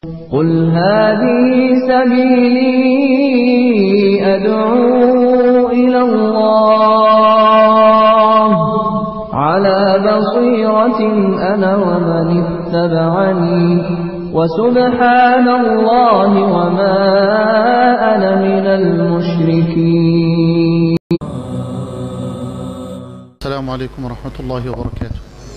قل هذه سبيلي أدعو إلى الله على بصيرة أنا ومن اتبعني وسبحان الله وما أنا من المشركين. السلام عليكم ورحمة الله وبركاته.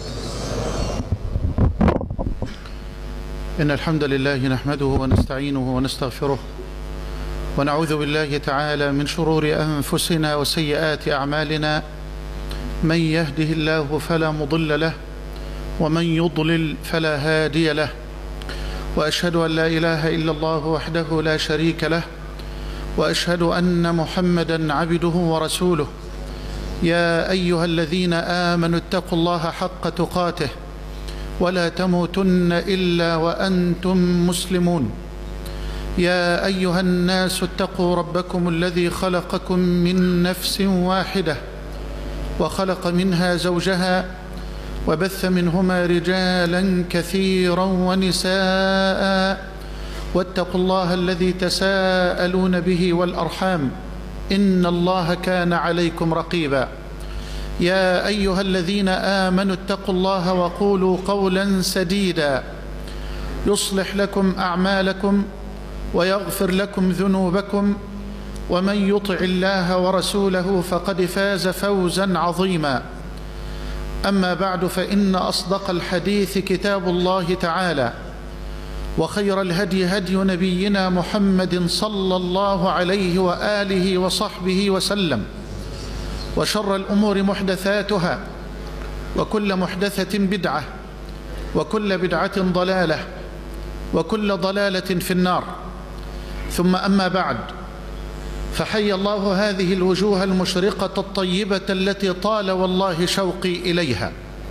إن الحمد لله نحمده ونستعينه ونستغفره ونعوذ بالله تعالى من شرور أنفسنا وسيئات أعمالنا، من يهده الله فلا مضل له ومن يضلل فلا هادي له، وأشهد أن لا إله إلا الله وحده لا شريك له، وأشهد أن محمدا عبده ورسوله. يا أيها الذين آمنوا اتقوا الله حق تقاته ولا تموتن إلا وأنتم مسلمون. يا أيها الناس اتقوا ربكم الذي خلقكم من نفس واحدة وخلق منها زوجها وبث منهما رجالا كثيرا ونساء، واتقوا الله الذي تساءلون به والأرحام إن الله كان عليكم رقيبا. يا أيها الذين آمنوا اتقوا الله وقولوا قولا سديدا يصلح لكم أعمالكم ويغفر لكم ذنوبكم، ومن يطع الله ورسوله فقد فاز فوزا عظيما. أما بعد، فإن أصدق الحديث كتاب الله تعالى، وخير الهدي هدي نبينا محمد صلى الله عليه وآله وصحبه وسلم، وشر الأمور محدثاتها، وكل محدثة بدعة، وكل بدعة ضلالة، وكل ضلالة في النار. ثم أما بعد، فحي الله هذه الوجوه المشرقة الطيبة التي طال والله شوقي إليها،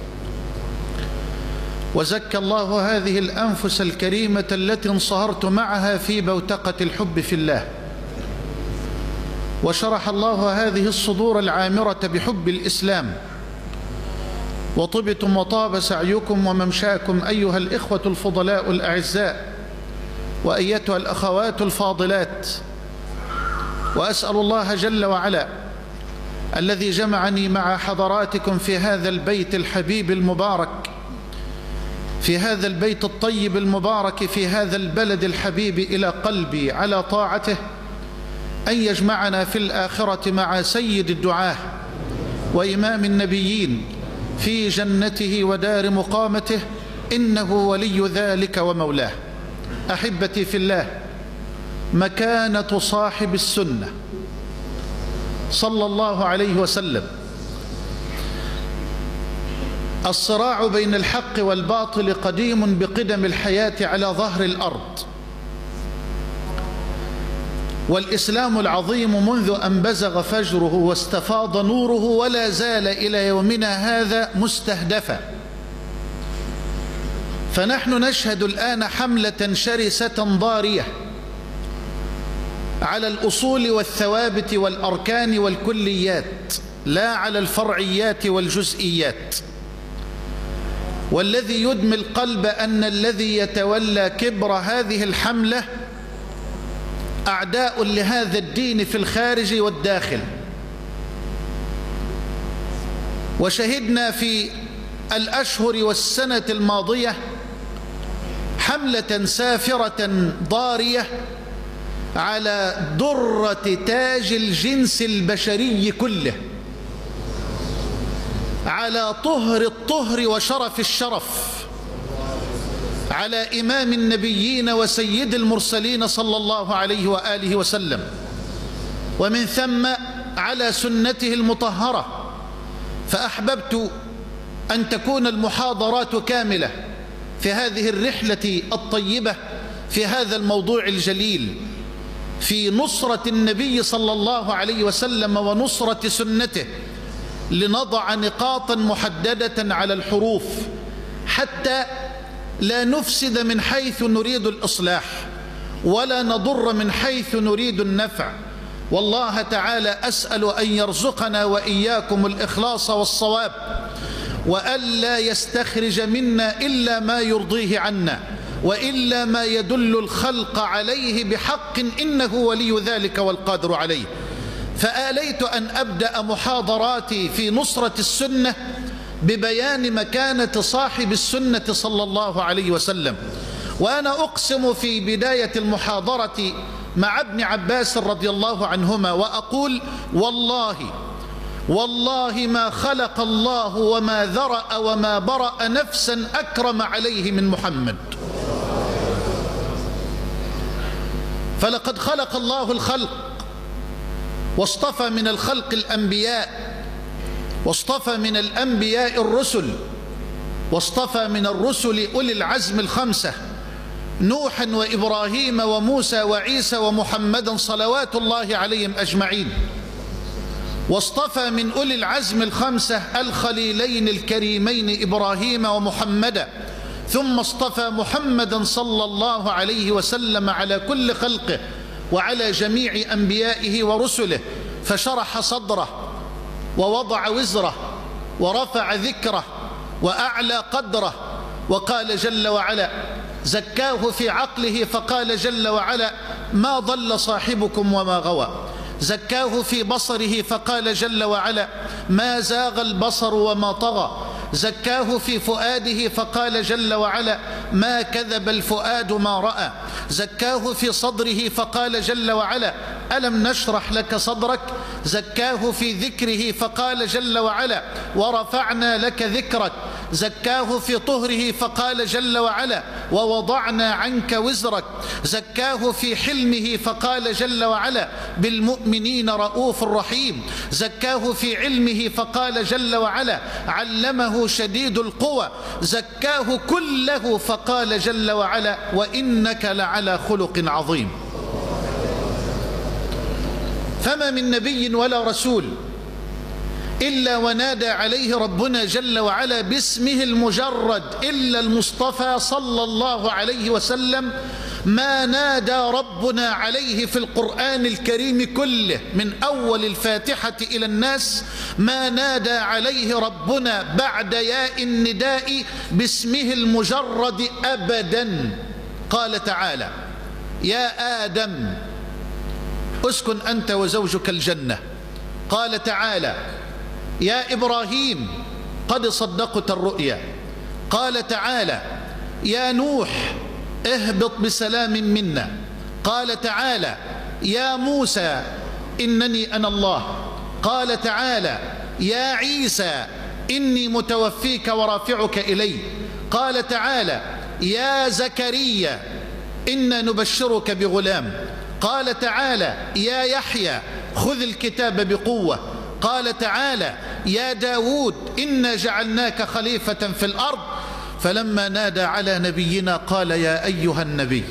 وزكى الله هذه الأنفس الكريمة التي انصهرت معها في بوتقة الحب في الله، وشرح الله هذه الصدور العامرة بحب الإسلام، وطبتم وطاب سعيكم وممشاكم أيها الإخوة الفضلاء الأعزاء، وأيتها الأخوات الفاضلات. وأسأل الله جل وعلا الذي جمعني مع حضراتكم في هذا البيت الحبيب المبارك، في هذا البيت الطيب المبارك، في هذا البلد الحبيب إلى قلبي على طاعته، أن يجمعنا في الآخرة مع سيد الدعاة وإمام النبيين في جنته ودار مقامته، إنه ولي ذلك ومولاه. أحبتي في الله، مكانة صاحب السنة صلى الله عليه وسلم، الصراع بين الحق والباطل قديم بقدم الحياة على ظهر الأرض، والإسلام العظيم منذ أن بزغ فجره واستفاض نوره ولا زال إلى يومنا هذا مستهدفا. فنحن نشهد الآن حملة شرسة ضارية على الأصول والثوابت والأركان والكليات، لا على الفرعيات والجزئيات. والذي يدمي القلب أن الذي يتولى كبر هذه الحملة أعداء لهذا الدين في الخارج والداخل. وشهدنا في الأشهر والسنة الماضية حملة سافرة ضارية على درة تاج الجنس البشري كله، على طهر الطهر وشرف الشرف، على إمام النبيين وسيد المرسلين صلى الله عليه وآله وسلم، ومن ثم على سنته المطهرة. فأحببت أن تكون المحاضرات كاملة في هذه الرحلة الطيبة في هذا الموضوع الجليل، في نصرة النبي صلى الله عليه وسلم ونصرة سنته، لنضع نقاطا محددة على الحروف حتى لا نفسد من حيث نريد الإصلاح، ولا نضر من حيث نريد النفع. والله تعالى أسأل أن يرزقنا وإياكم الإخلاص والصواب، وألا يستخرج منا إلا ما يرضيه عنا، وإلا ما يدل الخلق عليه بحق إنه ولي ذلك والقادر عليه. فآليت أن أبدأ محاضراتي في نصرة السنة ببيان مكانة صاحب السنة صلى الله عليه وسلم. وأنا أقسم في بداية المحاضرة مع ابن عباس رضي الله عنهما وأقول: والله ما خلق الله وما ذرأ وما برأ نفسا أكرم عليه من محمد. فلقد خلق الله الخلق واصطفى من الخلق الأنبياء، واصطفى من الأنبياء الرسل، واصطفى من الرسل أولي العزم الخمسة: نوحا وإبراهيم وموسى وعيسى ومحمدا صلوات الله عليهم أجمعين. واصطفى من أولي العزم الخمسة الخليلين الكريمين إبراهيم ومحمدا، ثم اصطفى محمدا صلى الله عليه وسلم على كل خلقه وعلى جميع أنبيائه ورسله، فشرح صدره ووضع وزره ورفع ذكره وأعلى قدره. وقال جل وعلا: زكاه في عقله، فقال جل وعلا: ما ضل صاحبكم وما غوى. زكاه في بصره، فقال جل وعلا: ما زاغ البصر وما طغى. زكاه في فؤاده، فقال جل وعلا: ما كذب الفؤاد ما رأى. زكاه في صدره، فقال جل وعلا: ألم نشرح لك صدرك. زكاه في ذكره، فقال جل وعلا: ورفعنا لك ذكرك. زكاه في طهره، فقال جل وعلا: ووضعنا عنك وزرك. زكاه في حلمه، فقال جل وعلا: بالمؤمنين رؤوف رحيم. زكاه في علمه، فقال جل وعلا: علمه شديد القوى. زكاه كله، فقال جل وعلا: وإنك لعلى خلق عظيم. فما من نبي ولا رسول إلا ونادى عليه ربنا جل وعلا باسمه المجرد إلا المصطفى صلى الله عليه وسلم. ما نادى ربنا عليه في القرآن الكريم كله من أول الفاتحة إلى الناس، ما نادى عليه ربنا بعد ياء النداء باسمه المجرد أبدا. قال تعالى: يا آدم اسكن أنت وزوجك الجنة. قال تعالى: يا إبراهيم قد صدقت الرؤيا. قال تعالى: يا نوح اهبط بسلام منا. قال تعالى: يا موسى إنني أنا الله. قال تعالى: يا عيسى إني متوفيك ورافعك إلي. قال تعالى: يا زكريا إنا نبشرك بغلام. قال تعالى: يا يحيى خذ الكتاب بقوة. قال تعالى: يا داود إنا جعلناك خليفة في الأرض. فلما نادى على نبينا قال: يا أيها النبي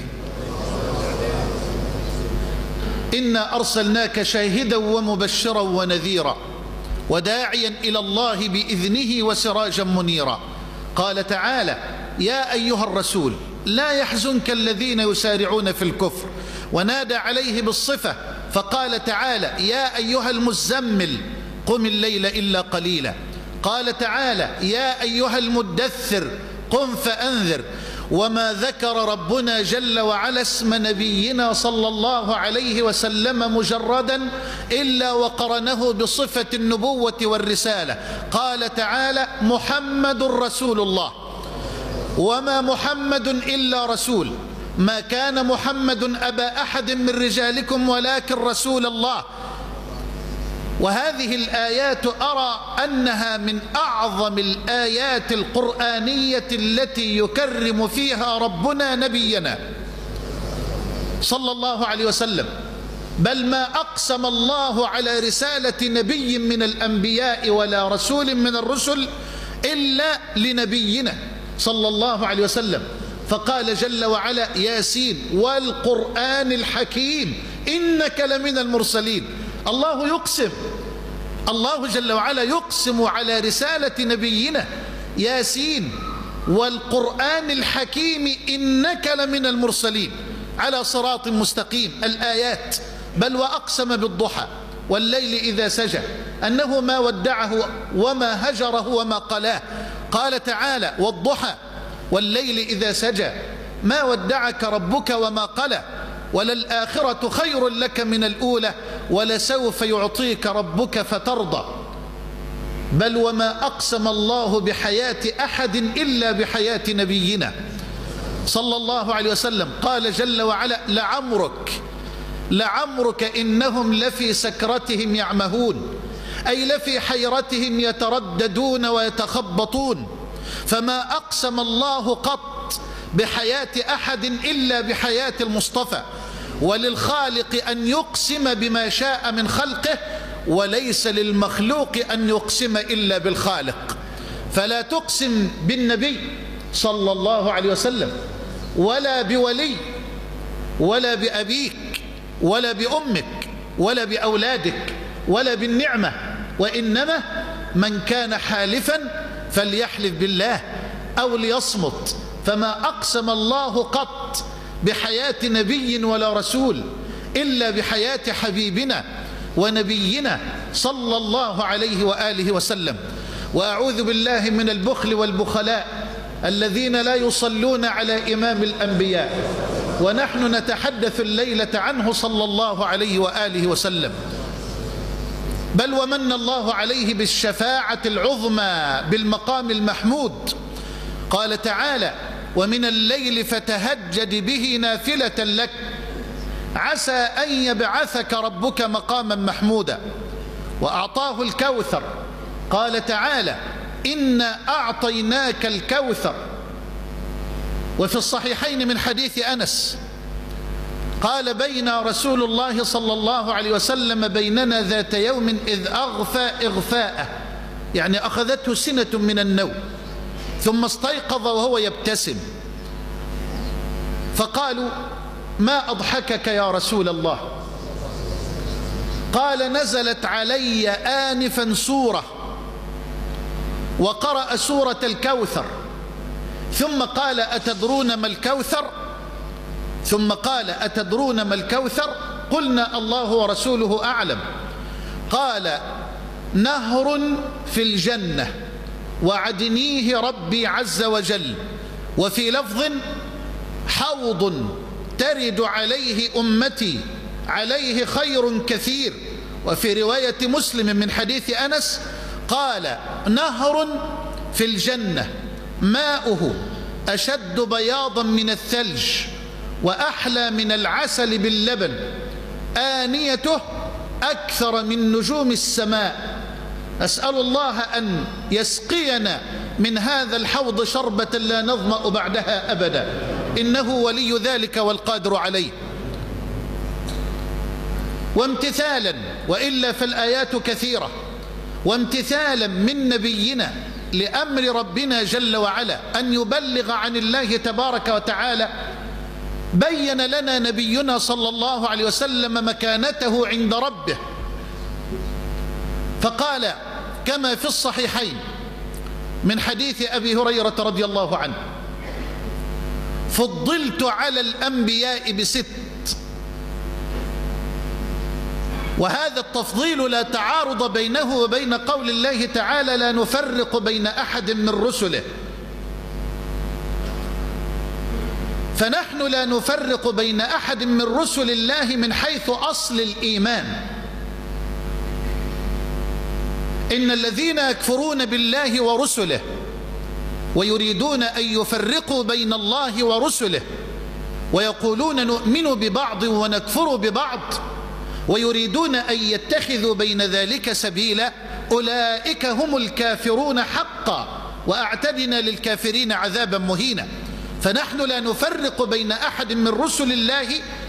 إنا أرسلناك شاهدا ومبشرا ونذيرا وداعيا إلى الله بإذنه وسراجا منيرا. قال تعالى: يا أيها الرسول لا يحزنك الذين يسارعون في الكفر. ونادى عليه بالصفة فقال تعالى: يا أيها المزمل قم الليل إلا قليلا. قال تعالى: يا أيها المدثر قم فأنذر. وما ذكر ربنا جل وعلا اسم نبينا صلى الله عليه وسلم مجردا إلا وقرنه بصفة النبوة والرسالة. قال تعالى: محمد رسول الله. وما محمد إلا رسول، ما كان محمد أبا أحد من رجالكم ولكن رسول الله. وهذه الآيات أرى أنها من أعظم الآيات القرآنية التي يكرم فيها ربنا نبينا صلى الله عليه وسلم. بل ما أقسم الله على رسالة نبي من الأنبياء ولا رسول من الرسل إلا لنبينا صلى الله عليه وسلم. فقال جل وعلا: ياسين والقرآن الحكيم إنك لمن المرسلين. الله يقسم، الله جل وعلا يقسم على رسالة نبينا: ياسين والقرآن الحكيم إنك لمن المرسلين على صراط مستقيم. الآيات. بل وأقسم بالضحى والليل إذا سجى أنه ما ودعه وما هجره وما قلاه. قال تعالى: والضحى والليل إذا سجى ما ودعك ربك وما قلى، وللآخرة خير لك من الأولى، ولسوف يعطيك ربك فترضى. بل وما أقسم الله بحياة أحد إلا بحياة نبينا صلى الله عليه وسلم. قال جل وعلا: لعمرك إنهم لفي سكرتهم يعمهون، أي لفي حيرتهم يترددون ويتخبطون. فما أقسم الله قط بحياة أحد إلا بحياة المصطفى. وللخالق أن يقسم بما شاء من خلقه، وليس للمخلوق أن يقسم إلا بالخالق. فلا تقسم بالنبي صلى الله عليه وسلم، ولا بولي، ولا بأبيك، ولا بأمك، ولا بأولادك، ولا بالنعمة، وإنما من كان حالفا فليحلف بالله أو ليصمت. فما أقسم الله قط بحياة نبي ولا رسول إلا بحياة حبيبنا ونبينا صلى الله عليه وآله وسلم. وأعوذ بالله من البخل والبخلاء الذين لا يصلون على إمام الأنبياء، ونحن نتحدث الليلة عنه صلى الله عليه وآله وسلم. بل ومن الله عليه بالشفاعة العظمى بالمقام المحمود. قال تعالى: ومن الليل فتهجد به نافلة لك عسى أن يبعثك ربك مقاما محمودا. وأعطاه الكوثر. قال تعالى: إنا أعطيناك الكوثر. وفي الصحيحين من حديث أنس قال: بين رسول الله صلى الله عليه وسلم بيننا ذات يوم إذ أغفى إغفاءه، يعني أخذته سنة من النوم، ثم استيقظ وهو يبتسم، فقالوا: ما أضحكك يا رسول الله؟ قال: نزلت علي آنفا سورة، وقرأ سورة الكوثر، ثم قال: أتدرون ما الكوثر؟ ثم قال: أتدرون ما الكوثر؟ قلنا: الله ورسوله أعلم. قال: نهر في الجنة وعدنيه ربي عز وجل. وفي لفظ: حوض ترد عليه أمتي عليه خير كثير. وفي رواية مسلم من حديث أنس قال: نهر في الجنة ماؤه أشد بياضا من الثلج وأحلى من العسل باللبن، آنيته أكثر من نجوم السماء. أسأل الله أن يسقينا من هذا الحوض شربة لا نظمأ بعدها أبدا، إنه ولي ذلك والقادر عليه. وامتثالا، وإلا فالآيات كثيرة، وامتثالا من نبينا لأمر ربنا جل وعلا أن يبلغ عن الله تبارك وتعالى، بين لنا نبينا صلى الله عليه وسلم مكانته عند ربه، فقال كما في الصحيحين من حديث أبي هريرة رضي الله عنه: فضلت على الأنبياء ب6. وهذا التفضيل لا تعارض بينه وبين قول الله تعالى: لا نفرق بين أحد من رسله. فنحن لا نفرق بين أحد من رسل الله من حيث أصل الإيمان. إن الذين يكفرون بالله ورسله ويريدون أن يفرقوا بين الله ورسله ويقولون نؤمن ببعض ونكفر ببعض ويريدون أن يتخذوا بين ذلك سبيلا، أولئك هم الكافرون حقا، وأعتدنا للكافرين عذابا مهينا. فنحن لا نفرق بين أحد من رسل الله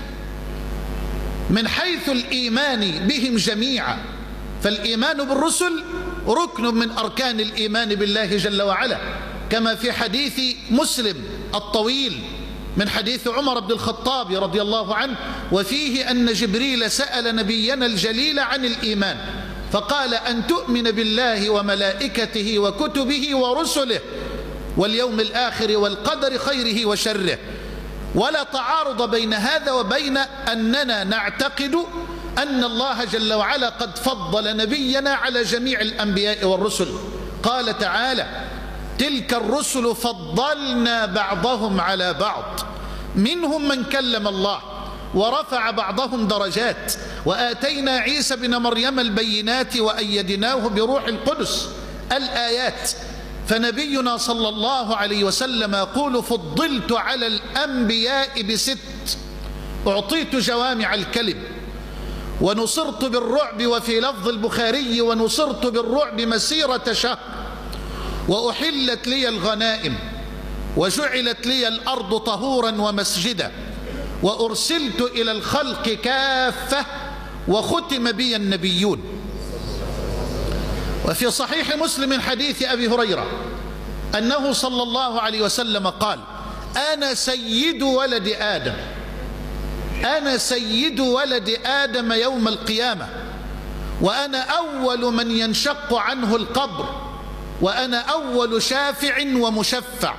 من حيث الإيمان بهم جميعا. فالإيمان بالرسل ركن من أركان الإيمان بالله جل وعلا، كما في حديث مسلم الطويل من حديث عمر بن الخطاب رضي الله عنه، وفيه أن جبريل سأل نبينا الجليل عن الإيمان فقال: أن تؤمن بالله وملائكته وكتبه ورسله واليوم الآخر والقدر خيره وشره. ولا تعارض بين هذا وبين أننا نعتقد أن الله جل وعلا قد فضل نبينا على جميع الأنبياء والرسل. قال تعالى: تلك الرسل فضلنا بعضهم على بعض منهم من كلم الله ورفع بعضهم درجات، وآتينا عيسى بن مريم البينات وأيدناه بروح القدس الآيات. فنبينا صلى الله عليه وسلم يقول: فضلت على الأنبياء ب6، أعطيت جوامع الكلم، ونصرت بالرعب، وفي لفظ البخاري: ونصرت بالرعب مسيرة شهر، وأحلت لي الغنائم، وجعلت لي الأرض طهورا ومسجدا، وأرسلت إلى الخلق كافة، وختم بي النبيون. وفي صحيح مسلم حديث أبي هريرة أنه صلى الله عليه وسلم قال: أنا سيد ولد آدم، أنا سيد ولد آدم يوم القيامة، وأنا أول من ينشق عنه القبر، وأنا أول شافع ومشفع.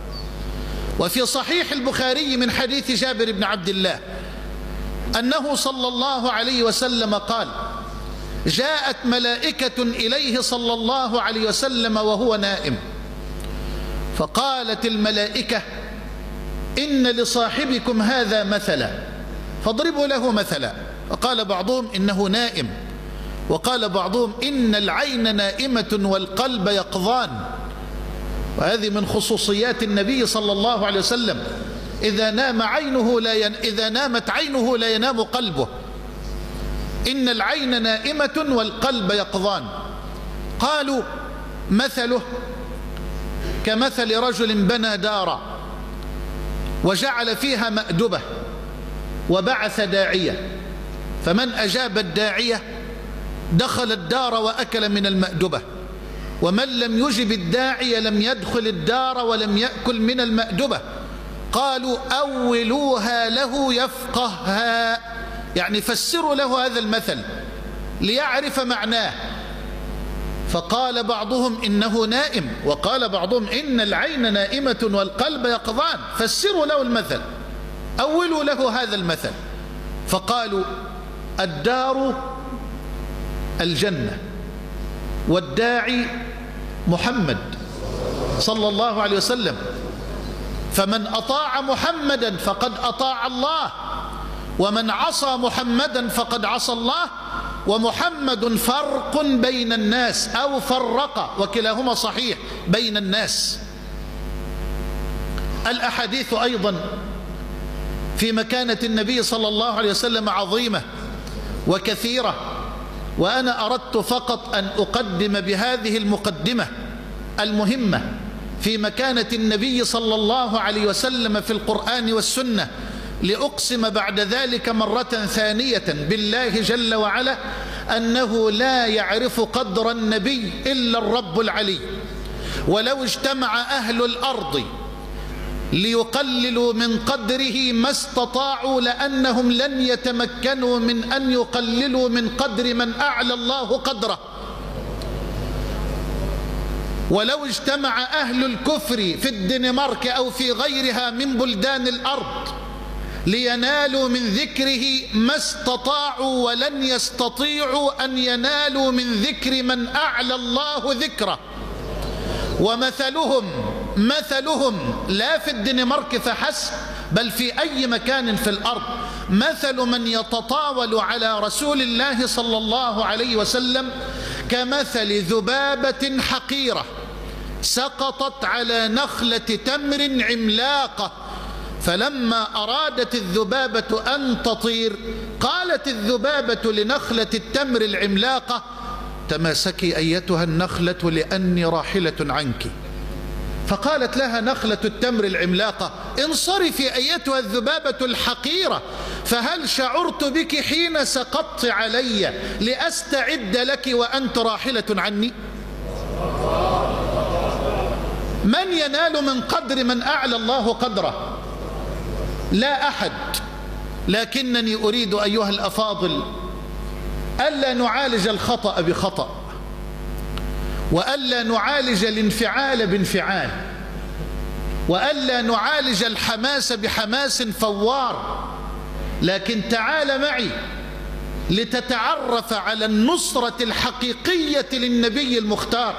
وفي صحيح البخاري من حديث جابر بن عبد الله أنه صلى الله عليه وسلم قال: جاءت ملائكة إليه صلى الله عليه وسلم وهو نائم، فقالت الملائكة: إن لصاحبكم هذا مثلا فاضربوا له مثلا. فقال بعضهم: إنه نائم، وقال بعضهم: إن العين نائمة والقلب يقظان. وهذه من خصوصيات النبي صلى الله عليه وسلم: إذا نامت عينه لا ينام قلبه. إن العين نائمة والقلب يقظان. قالوا: مثله كمثل رجل بنى دارا وجعل فيها مأدبة وبعث داعية، فمن أجاب الداعية دخل الدار وأكل من المأدبة، ومن لم يجب الداعية لم يدخل الدار ولم يأكل من المأدبة. قالوا: أولوها له يفقهها، يعني فسروا له هذا المثل ليعرف معناه. فقال بعضهم: إنه نائم، وقال بعضهم: إن العين نائمة والقلب يقظان. فسروا له المثل، أولوا له هذا المثل. فقالوا: الدار الجنة، والداعي محمد صلى الله عليه وسلم، فمن أطاع محمدا فقد أطاع الله، ومن عصى محمدا فقد عصى الله، ومحمد فرق بين الناس، أو فرق، وكلاهما صحيح، بين الناس. الأحاديث أيضا في مكانة النبي صلى الله عليه وسلم عظيمة وكثيرة، وأنا أردت فقط أن أقدم بهذه المقدمة المهمة في مكانة النبي صلى الله عليه وسلم في القرآن والسنة، لأقسم بعد ذلك مرة ثانية بالله جل وعلا أنه لا يعرف قدر النبي إلا الرب العلي. ولو اجتمع أهل الأرض ليقللوا من قدره ما استطاعوا، لأنهم لن يتمكنوا من أن يقللوا من قدر من أعلى الله قدره. ولو اجتمع أهل الكفر في الدنمارك أو في غيرها من بلدان الأرض لينالوا من ذكره ما استطاعوا ولن يستطيعوا أن ينالوا من ذكر من أعلى الله ذكره. ومثلهم لا في الدنمارك فحسب، بل في أي مكان في الأرض، مثل من يتطاول على رسول الله صلى الله عليه وسلم كمثل ذبابة حقيرة سقطت على نخلة تمر عملاقة، فلما أرادت الذبابة أن تطير قالت الذبابة لنخلة التمر العملاقة: تماسكي أيتها النخلة لأني راحلة عنك. فقالت لها نخلة التمر العملاقة: انصرفي أيتها الذبابة الحقيرة، فهل شعرت بك حين سقطت علي لأستعد لك وأنت راحلة عني؟ من ينال من قدر من أعلى الله قدره؟ لا أحد. لكنني أريد أيها الأفاضل ألا نعالج الخطأ بخطأ، وألا نعالج الانفعال بانفعال، وألا نعالج الحماس بحماس فوار، لكن تعال معي لتتعرف على النصرة الحقيقية للنبي المختار.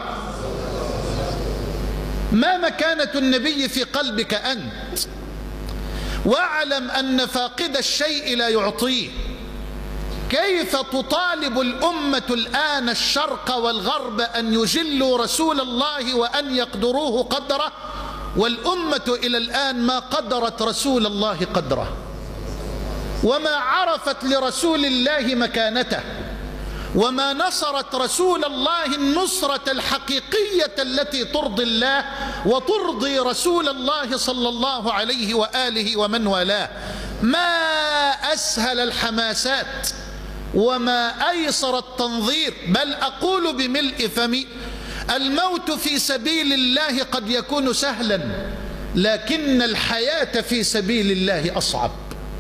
ما مكانة النبي في قلبك أنت؟ واعلم أن فاقد الشيء لا يعطيه. كيف تطالب الأمة الآن الشرق والغرب أن يجلوا رسول الله وأن يقدروه قدره، والأمة إلى الآن ما قدرت رسول الله قدره، وما عرفت لرسول الله مكانته، وما نصرت رسول الله النصرة الحقيقية التي ترضي الله وترضي رسول الله صلى الله عليه وآله ومن والاه. ما أسهل الحماسات وما أيسر التنظير، بل أقول بملء فمي: الموت في سبيل الله قد يكون سهلا، لكن الحياة في سبيل الله أصعب.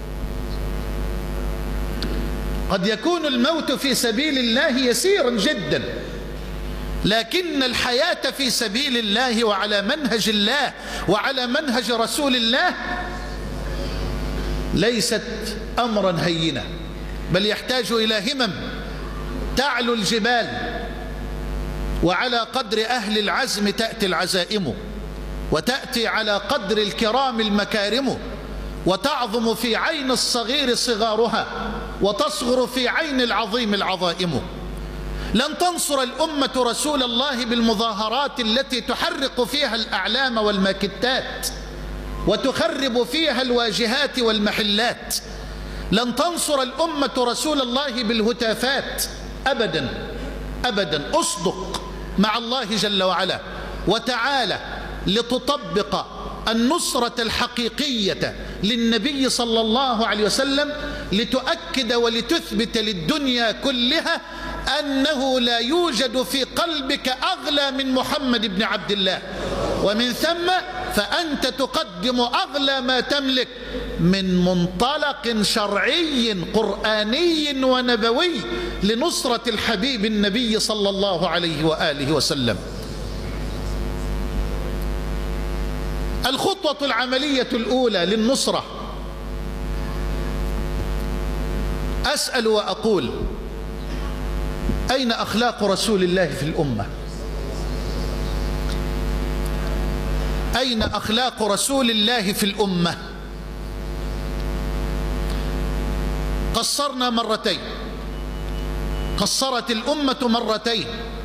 قد يكون الموت في سبيل الله يسيرا جدا، لكن الحياة في سبيل الله وعلى منهج الله وعلى منهج رسول الله ليست أمرا هينا، بل يحتاج إلى همم تعلو الجبال، وعلى قدر أهل العزم تأتي العزائم، وتأتي على قدر الكرام المكارم، وتعظم في عين الصغير صغارها، وتصغر في عين العظيم العظائم. لن تنصر الأمة رسول الله بالمظاهرات التي تحرق فيها الأعلام والماكتات وتخرب فيها الواجهات والمحلات. لن تنصر الأمة رسول الله بالهتافات أبدا أبدا. أصدق مع الله جل وعلا وتعالى لتطبق النصرة الحقيقية للنبي صلى الله عليه وسلم، لتؤكد ولتثبت للدنيا كلها أنه لا يوجد في قلبك أغلى من محمد بن عبد الله، ومن ثم فأنت تقدم أغلى ما تملك من منطلق شرعي قرآني ونبوي لنصرة الحبيب النبي صلى الله عليه وآله وسلم. الخطوة العملية الأولى للنصرة، أسأل وأقول: أين أخلاق رسول الله في الأمة؟ أين أخلاق رسول الله في الأمة؟ قصرنا مرتين، قصرت الأمة مرتين،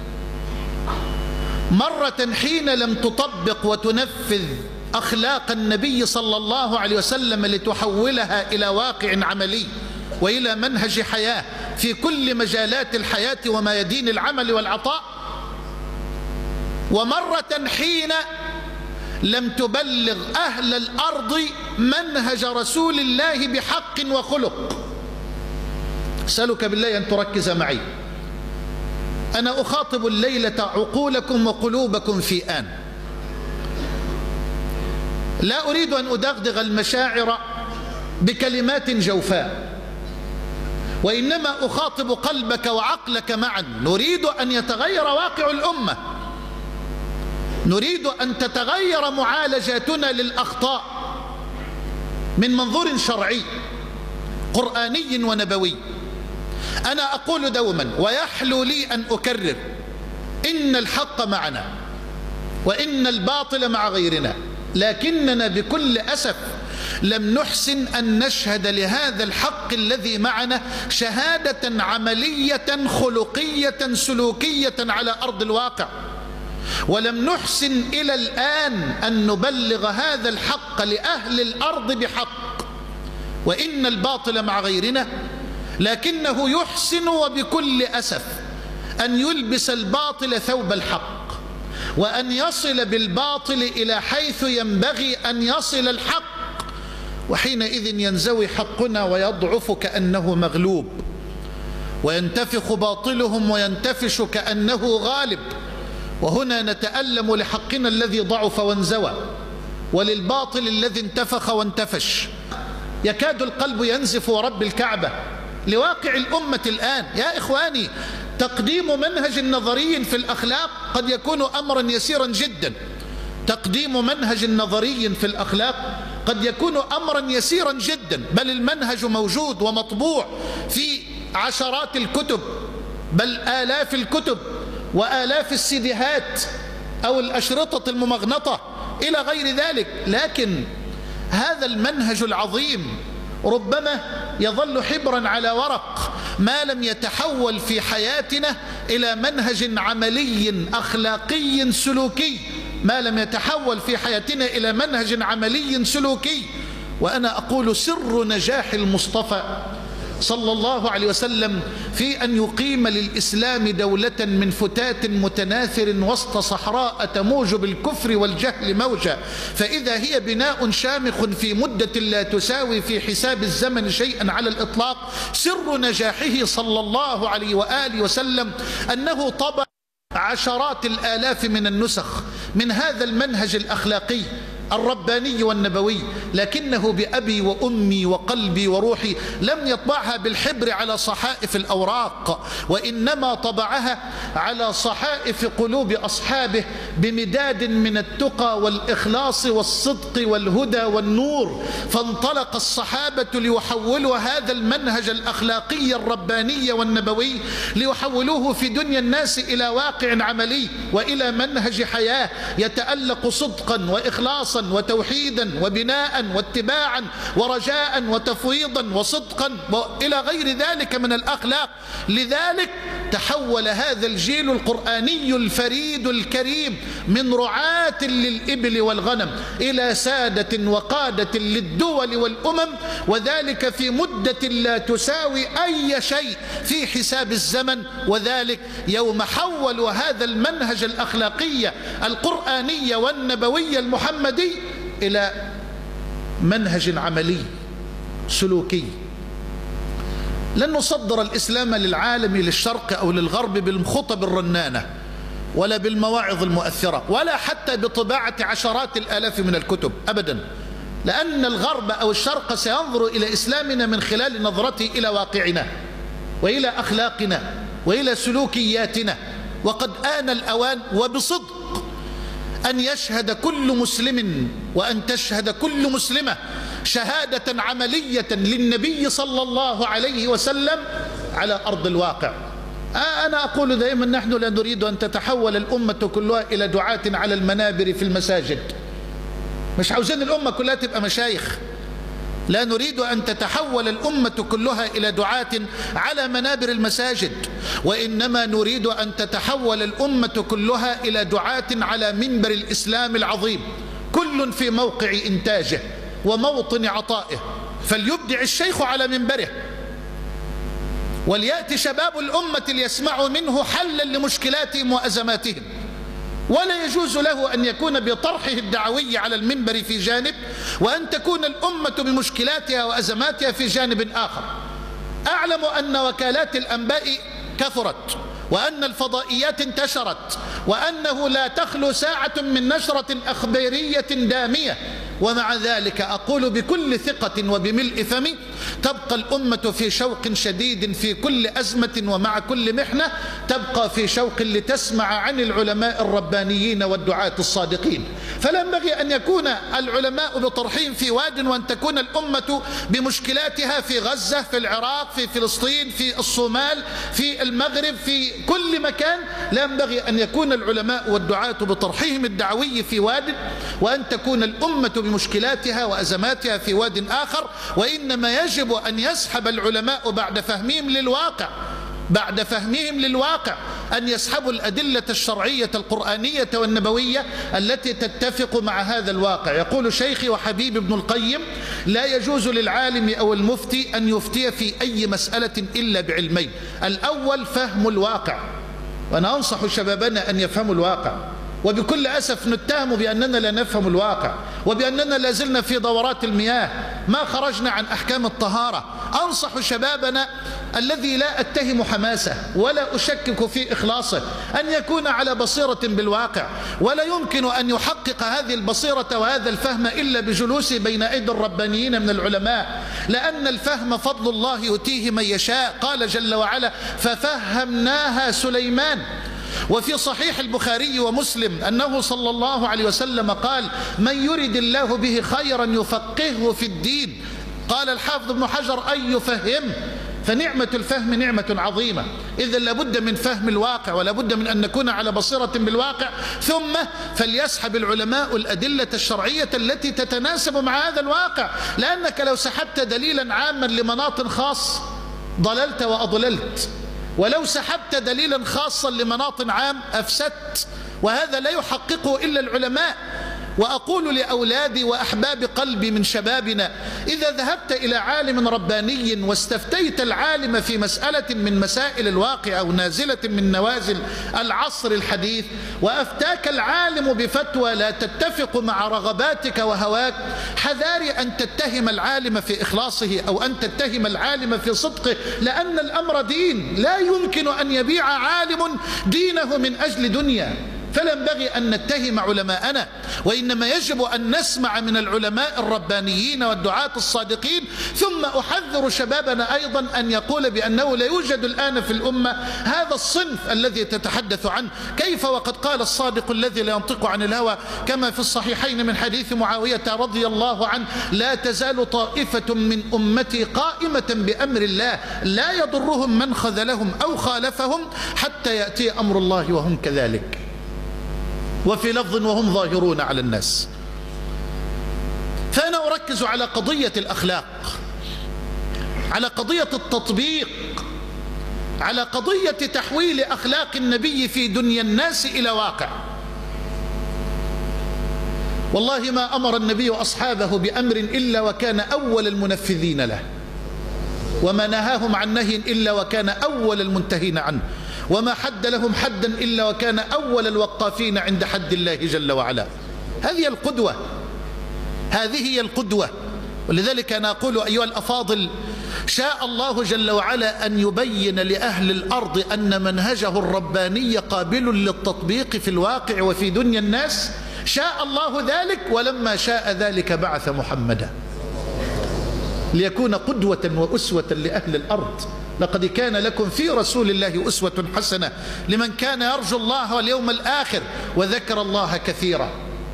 مرة حين لم تطبق وتنفذ أخلاق النبي صلى الله عليه وسلم لتحولها إلى واقع عملي وإلى منهج حياة في كل مجالات الحياة وميادين العمل والعطاء، ومرة حين لم تبلغ أهل الأرض منهج رسول الله بحق وخلق. أسألك بالله أن تركز معي. أنا أخاطب الليلة عقولكم وقلوبكم في آن. لا أريد أن أدغدغ المشاعر بكلمات جوفاء، وإنما أخاطب قلبك وعقلك معا. نريد أن يتغير واقع الأمة، نريد أن تتغير معالجاتنا للأخطاء من منظور شرعي قرآني ونبوي. أنا أقول دوما ويحلو لي أن أكرر: إن الحق معنا وإن الباطل مع غيرنا، لكننا بكل أسف لم نحسن أن نشهد لهذا الحق الذي معنا شهادة عملية خلقية سلوكية على أرض الواقع، ولم نحسن إلى الآن أن نبلغ هذا الحق لأهل الأرض بحق. وإن الباطل مع غيرنا، لكنه يحسن وبكل أسف أن يلبس الباطل ثوب الحق، وأن يصل بالباطل إلى حيث ينبغي أن يصل الحق، وحينئذ ينزوي حقنا ويضعف كأنه مغلوب، وينتفخ باطلهم وينتفش كأنه غالب. وهنا نتألم لحقنا الذي ضعف وانزوى، وللباطل الذي انتفخ وانتفش. يكاد القلب ينزف ورب الكعبة لواقع الأمة الآن. يا إخواني، تقديم منهج نظري في الأخلاق قد يكون أمرا يسيرا جدا. تقديم منهج نظري في الأخلاق قد يكون أمرا يسيرا جدا، بل المنهج موجود ومطبوع في عشرات الكتب، بل آلاف الكتب وآلاف السيديهات أو الأشرطة الممغنطة إلى غير ذلك. لكن هذا المنهج العظيم ربما يظل حبرا على ورق ما لم يتحول في حياتنا إلى منهج عملي أخلاقي سلوكي، ما لم يتحول في حياتنا إلى منهج عملي سلوكي. وأنا أقول سر نجاح المصطفى صلى الله عليه وسلم في أن يقيم للإسلام دولة من فتات متناثر وسط صحراء تموج بالكفر والجهل موجا، فإذا هي بناء شامخ في مدة لا تساوي في حساب الزمن شيئا على الإطلاق. سر نجاحه صلى الله عليه وآله وسلم أنه طبع عشرات الآلاف من النسخ من هذا المنهج الأخلاقي الرباني والنبوي، لكنه بأبي وأمي وقلبي وروحي لم يطبعها بالحبر على صحائف الأوراق، وإنما طبعها على صحائف قلوب أصحابه بمداد من التقى والإخلاص والصدق والهدى والنور. فانطلق الصحابة ليحولوا هذا المنهج الأخلاقي الرباني والنبوي، ليحولوه في دنيا الناس إلى واقع عملي وإلى منهج حياة يتألق صدقا وإخلاصا وتوحيدا وبناء واتباعا ورجاء وتفويضا وصدقا وإلى غير ذلك من الأخلاق. لذلك تحول هذا الجيل القرآني الفريد الكريم من رعاة للإبل والغنم إلى سادة وقادة للدول والأمم، وذلك في مدة لا تساوي أي شيء في حساب الزمن، وذلك يوم حولوا هذا المنهج الأخلاقي القرآني والنبوي المحمدي إلى منهج عملي سلوكي. لن نصدر الإسلام للعالم للشرق أو للغرب بالخطب الرنانة ولا بالمواعظ المؤثرة ولا حتى بطباعة عشرات الآلاف من الكتب أبدا، لأن الغرب أو الشرق سينظر إلى إسلامنا من خلال نظرته إلى واقعنا وإلى أخلاقنا وإلى سلوكياتنا. وقد آن الأوان وبصدق أن يشهد كل مسلم وأن تشهد كل مسلمة شهادة عملية للنبي صلى الله عليه وسلم على أرض الواقع. أنا أقول دائما نحن لا نريد أن تتحول الأمة كلها إلى دعاة على المنابر في المساجد، مش عاوزين الأمة كلها تبقى مشايخ، لا نريد أن تتحول الأمة كلها إلى دعاة على منابر المساجد، وإنما نريد أن تتحول الأمة كلها إلى دعاة على منبر الإسلام العظيم، كل في موقع إنتاجه وموطن عطائه، فليبدع الشيخ على منبره، وليأتي شباب الأمة ليسمعوا منه حلا لمشكلاتهم وأزماتهم. ولا يجوز له أن يكون بطرحه الدعوي على المنبر في جانب، وأن تكون الأمة بمشكلاتها وأزماتها في جانب آخر. أعلم أن وكالات الأنباء كثرت، وأن الفضائيات انتشرت، وأنه لا تخلو ساعة من نشرة أخبارية دامية، ومع ذلك أقول بكل ثقة وبملء فمي تبقى الأمة في شوق شديد في كل أزمة، ومع كل محنة تبقى في شوق لتسمع عن العلماء الربانيين والدعاة الصادقين. فلا ينبغي أن يكون العلماء بطرحهم في واد، وأن تكون الأمة بمشكلاتها في غزة، في العراق، في فلسطين، في الصومال، في المغرب، في كل مكان. لا ينبغي أن يكون العلماء والدعاة بطرحهم الدعوي في واد، وأن تكون الأمة بمشكلاتها وأزماتها في واد آخر. وإنما يجب أن يسحب العلماء بعد فهمهم للواقع أن يسحبوا الأدلة الشرعية القرآنية والنبوية التي تتفق مع هذا الواقع. يقول شيخي وحبيب ابن القيم: لا يجوز للعالم أو المفتي أن يفتي في أي مسألة إلا بعلمين: الأول فهم الواقع، وأنا أنصح شبابنا أن يفهموا الواقع، وبكل أسف نتهم بأننا لا نفهم الواقع، وبأننا لازلنا في دورات المياه، ما خرجنا عن أحكام الطهارة. أنصح شبابنا الذي لا أتهم حماسه ولا أشكك في إخلاصه أن يكون على بصيرة بالواقع، ولا يمكن أن يحقق هذه البصيرة وهذا الفهم إلا بجلوسه بين أيدي الربانيين من العلماء، لأن الفهم فضل الله يؤتيه من يشاء. قال جل وعلا: ففهمناها سليمان. وفي صحيح البخاري ومسلم أنه صلى الله عليه وسلم قال: من يرد الله به خيرا يفقهه في الدين. قال الحافظ ابن حجر: أي يفهم، فنعمة الفهم نعمة عظيمة. إذا لابد من فهم الواقع، ولابد من أن نكون على بصيرة بالواقع. ثم فليسحب العلماء الأدلة الشرعية التي تتناسب مع هذا الواقع، لأنك لو سحبت دليلا عاما لمناط خاص ضللت وأضللت، ولو سحبت دليلا خاصا لمناط عام أفسدت، وهذا لا يحققه إلا العلماء. وأقول لأولادي وأحباب قلبي من شبابنا: إذا ذهبت إلى عالم رباني واستفتيت العالم في مسألة من مسائل الواقع أو نازلة من نوازل العصر الحديث، وأفتاك العالم بفتوى لا تتفق مع رغباتك وهواك، حذاري أن تتهم العالم في إخلاصه أو أن تتهم العالم في صدقه، لأن الأمر دين، لا يمكن أن يبيع عالم دينه من أجل دنيا. فلا ينبغي أن نتهم علماءنا، وإنما يجب أن نسمع من العلماء الربانيين والدعاة الصادقين. ثم أحذر شبابنا أيضا أن يقول بأنه لا يوجد الآن في الأمة هذا الصنف الذي تتحدث عنه. كيف وقد قال الصادق الذي لا ينطق عن الهوى كما في الصحيحين من حديث معاوية رضي الله عنه: لا تزال طائفة من أمتي قائمة بأمر الله لا يضرهم من خذلهم أو خالفهم حتى يأتي أمر الله وهم كذلك. وفي لفظ: وهم ظاهرون على الناس. فأنا أركز على قضية الأخلاق، على قضية التطبيق، على قضية تحويل أخلاق النبي في دنيا الناس إلى واقع. والله ما أمر النبي أصحابه بأمر إلا وكان أول المنفذين له، وما نهاهم عن نهي إلا وكان أول المنتهين عنه، وما حد لهم حدا إلا وكان أول الوقافين عند حد الله جل وعلا. هذه القدوة، هذه هي القدوة. ولذلك أنا أقول أيها الأفاضل: شاء الله جل وعلا أن يبين لأهل الأرض أن منهجه الرباني قابل للتطبيق في الواقع وفي دنيا الناس. شاء الله ذلك، ولما شاء ذلك بعث محمدا ليكون قدوة وأسوة لأهل الأرض. لقد كان لكم في رسول الله أسوة حسنة لمن كان يرجو الله واليوم الآخر وذكر الله كثيرا.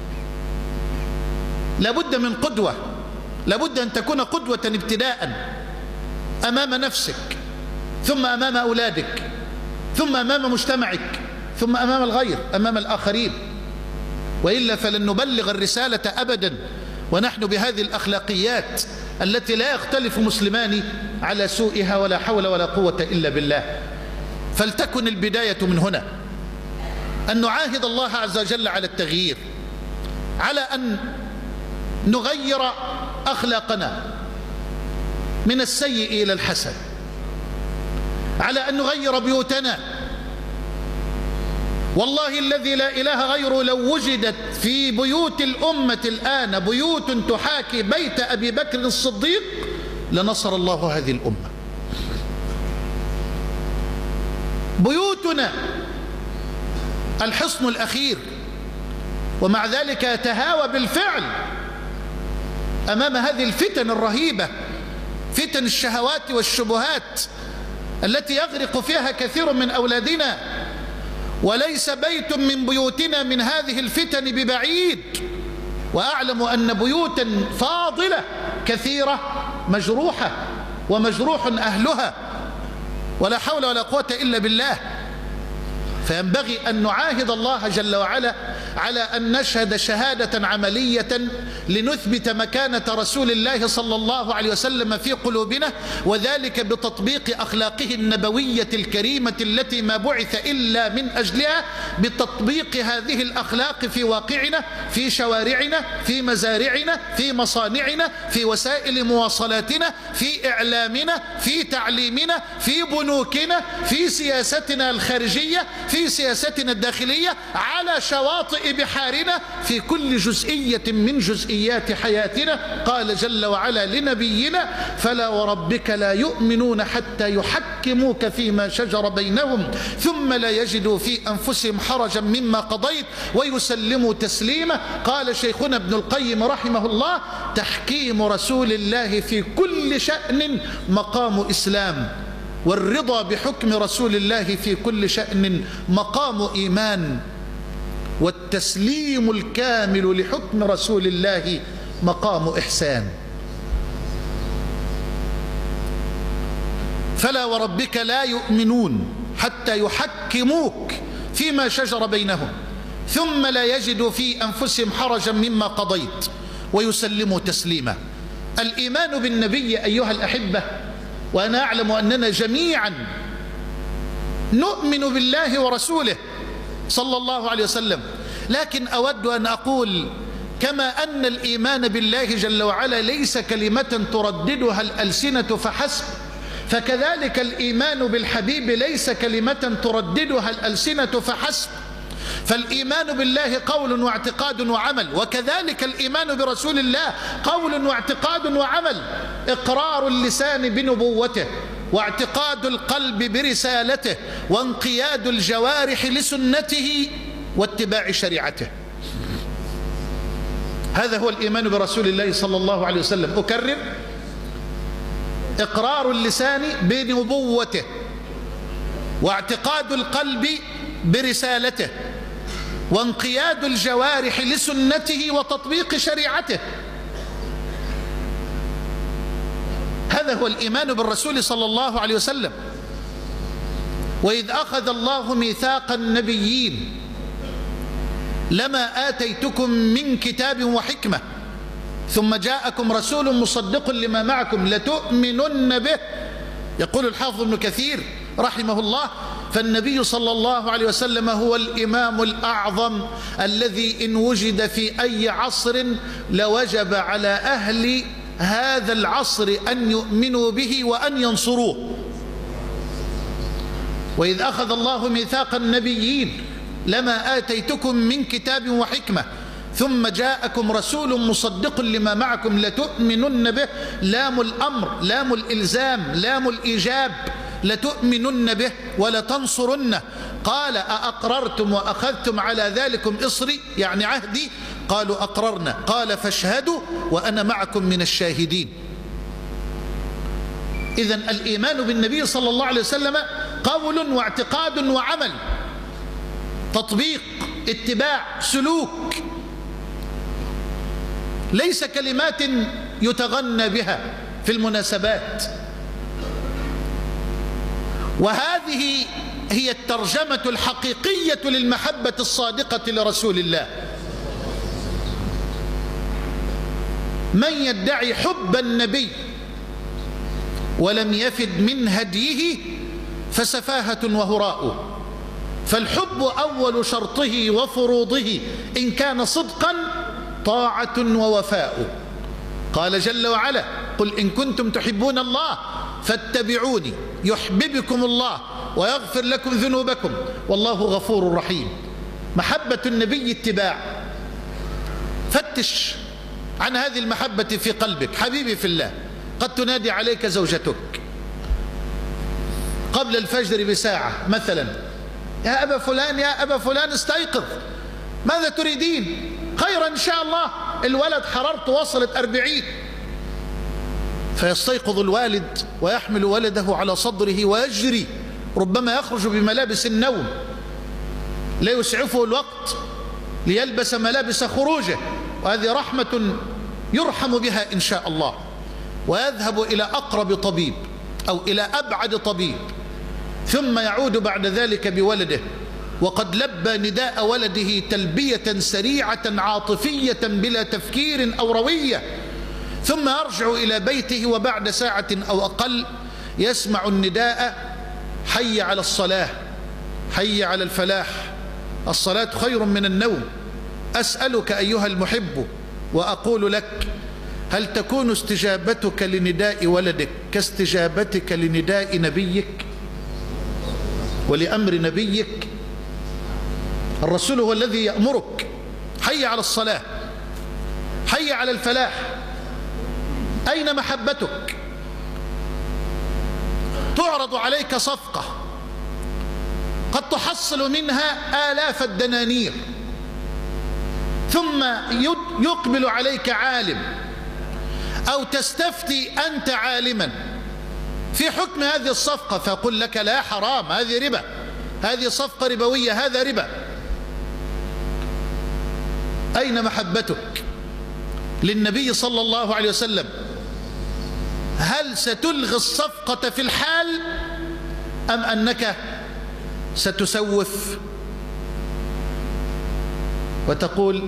لابد من قدوة، لابد أن تكون قدوة ابتداء أمام نفسك، ثم أمام أولادك، ثم أمام مجتمعك، ثم أمام الغير، أمام الآخرين. وإلا فلن نبلغ الرسالة أبدا ونحن بهذه الأخلاقيات التي لا يختلف مسلمان على سوءها، ولا حول ولا قوة إلا بالله. فلتكن البداية من هنا، أن نعاهد الله عز وجل على التغيير، على أن نغير أخلاقنا من السيء إلى الحسن، على أن نغير بيوتنا. والله الذي لا إله غيره لو وجدت في بيوت الأمة الآن بيوت تحاكي بيت أبي بكر الصديق لنصر الله هذه الأمة. بيوتنا الحصن الأخير، ومع ذلك يتهاوى بالفعل أمام هذه الفتن الرهيبة، فتن الشهوات والشبهات التي يغرق فيها كثير من أولادنا. وليس بيت من بيوتنا من هذه الفتن ببعيد، وأعلم أن بيوتا فاضلة كثيرة مجروحة ومجروح أهلها، ولا حول ولا قوة إلا بالله. فينبغي أن نعاهد الله جل وعلا على أن نشهد شهادة عملية لنثبت مكانة رسول الله صلى الله عليه وسلم في قلوبنا، وذلك بتطبيق أخلاقه النبوية الكريمة التي ما بعث إلا من أجلها، بتطبيق هذه الأخلاق في واقعنا، في شوارعنا، في مزارعنا، في مصانعنا، في وسائل مواصلاتنا، في إعلامنا، في تعليمنا، في بنوكنا، في سياستنا الخارجية، في سياستنا الداخلية، على شواطئ بحارنا، في كل جزئية من جزئيات حياتنا. قال جل وعلا لنبينا: فلا وربك لا يؤمنون حتى يحكموك فيما شجر بينهم ثم لا يجدوا في أنفسهم حرجا مما قضيت ويسلموا تسليما. قال شيخنا ابن القيم رحمه الله: تحكيم رسول الله في كل شأن مقام إسلام، والرضا بحكم رسول الله في كل شأن مقام إيمان، والتسليم الكامل لحكم رسول الله مقام إحسان. فلا وربك لا يؤمنون حتى يحكموك فيما شجر بينهم ثم لا يجدوا في أنفسهم حرجا مما قضيت ويسلموا تسليما. الإيمان بالنبي أيها الأحبة، وأنا أعلم أننا جميعا نؤمن بالله ورسوله صلى الله عليه وسلم، لكن أود أن أقول كما أن الإيمان بالله جل وعلا ليس كلمة ترددها الألسنة فحسب، فكذلك الإيمان بالحبيب ليس كلمة ترددها الألسنة فحسب، فالإيمان بالله قول واعتقاد وعمل، وكذلك الإيمان برسول الله قول واعتقاد وعمل، إقرار اللسان بنبوته واعتقاد القلب برسالته وانقياد الجوارح لسنته واتباع شريعته. هذا هو الإيمان برسول الله صلى الله عليه وسلم. أكرر: إقرار اللسان بنبوته واعتقاد القلب برسالته وانقياد الجوارح لسنته وتطبيق شريعته. هذا هو الإيمان بالرسول صلى الله عليه وسلم. وإذ أخذ الله ميثاق النبيين لما آتيتكم من كتاب وحكمة ثم جاءكم رسول مصدق لما معكم لتؤمنن به. يقول الحافظ ابن كثير رحمه الله: فالنبي صلى الله عليه وسلم هو الإمام الأعظم الذي إن وجد في أي عصر لوجب على أهل هذا العصر أن يؤمنوا به وأن ينصروه. وإذ أخذ الله ميثاق النبيين لما آتيتكم من كتاب وحكمة ثم جاءكم رسول مصدق لما معكم لتؤمنن به. لام الأمر، لام الإلزام، لام الإيجاب. لتؤمنن به ولتنصرنه. قال: أأقررتم وأخذتم على ذلكم إصري، يعني عهدي؟ قالوا: أقررنا. قال: فاشهدوا وأنا معكم من الشاهدين. إذن الإيمان بالنبي صلى الله عليه وسلم قول واعتقاد وعمل، تطبيق، اتباع، سلوك، ليس كلمات يتغنى بها في المناسبات. وهذه هي الترجمة الحقيقية للمحبة الصادقة لرسول الله. من يدعي حب النبي ولم يفد من هديه فسفاهة وهراء. فالحب أول شرطه وفروضه إن كان صدقا طاعة ووفاء. قال جل وعلا: قل إن كنتم تحبون الله فاتبعوني يحببكم الله ويغفر لكم ذنوبكم والله غفور رحيم. محبة النبي اتباع. فتش عن هذه المحبة في قلبك. حبيبي في الله، قد تنادي عليك زوجتك قبل الفجر بساعة مثلا: يا أبا فلان، يا أبا فلان استيقظ، ماذا تريدين؟ خيرا إن شاء الله، الولد حرارته وصلت 40. فيستيقظ الوالد ويحمل ولده على صدره ويجري، ربما يخرج بملابس النوم لا يسعفه الوقت ليلبس ملابس خروجه، وهذه رحمة يرحم بها إن شاء الله. ويذهب إلى أقرب طبيب أو إلى أبعد طبيب، ثم يعود بعد ذلك بولده وقد لبى نداء ولده تلبية سريعة عاطفية بلا تفكير أو روية، ثم يرجع إلى بيته وبعد ساعة أو أقل يسمع النداء: حي على الصلاة، حي على الفلاح، الصلاة خير من النوم. أسألك أيها المحب وأقول لك: هل تكون استجابتك لنداء ولدك كاستجابتك لنداء نبيك ولأمر نبيك؟ الرسول هو الذي يأمرك: حي على الصلاة، حي على الفلاح. أين محبتك؟ تعرض عليك صفقة قد تحصل منها آلاف الدنانير، ثم يقبل عليك عالم أو تستفتي أنت عالما في حكم هذه الصفقة فيقول لك: لا، حرام، هذه ربا، هذه صفقة ربوية، هذا ربا. أين محبتك للنبي صلى الله عليه وسلم؟ هل ستلغي الصفقة في الحال أم أنك ستسوف وتقول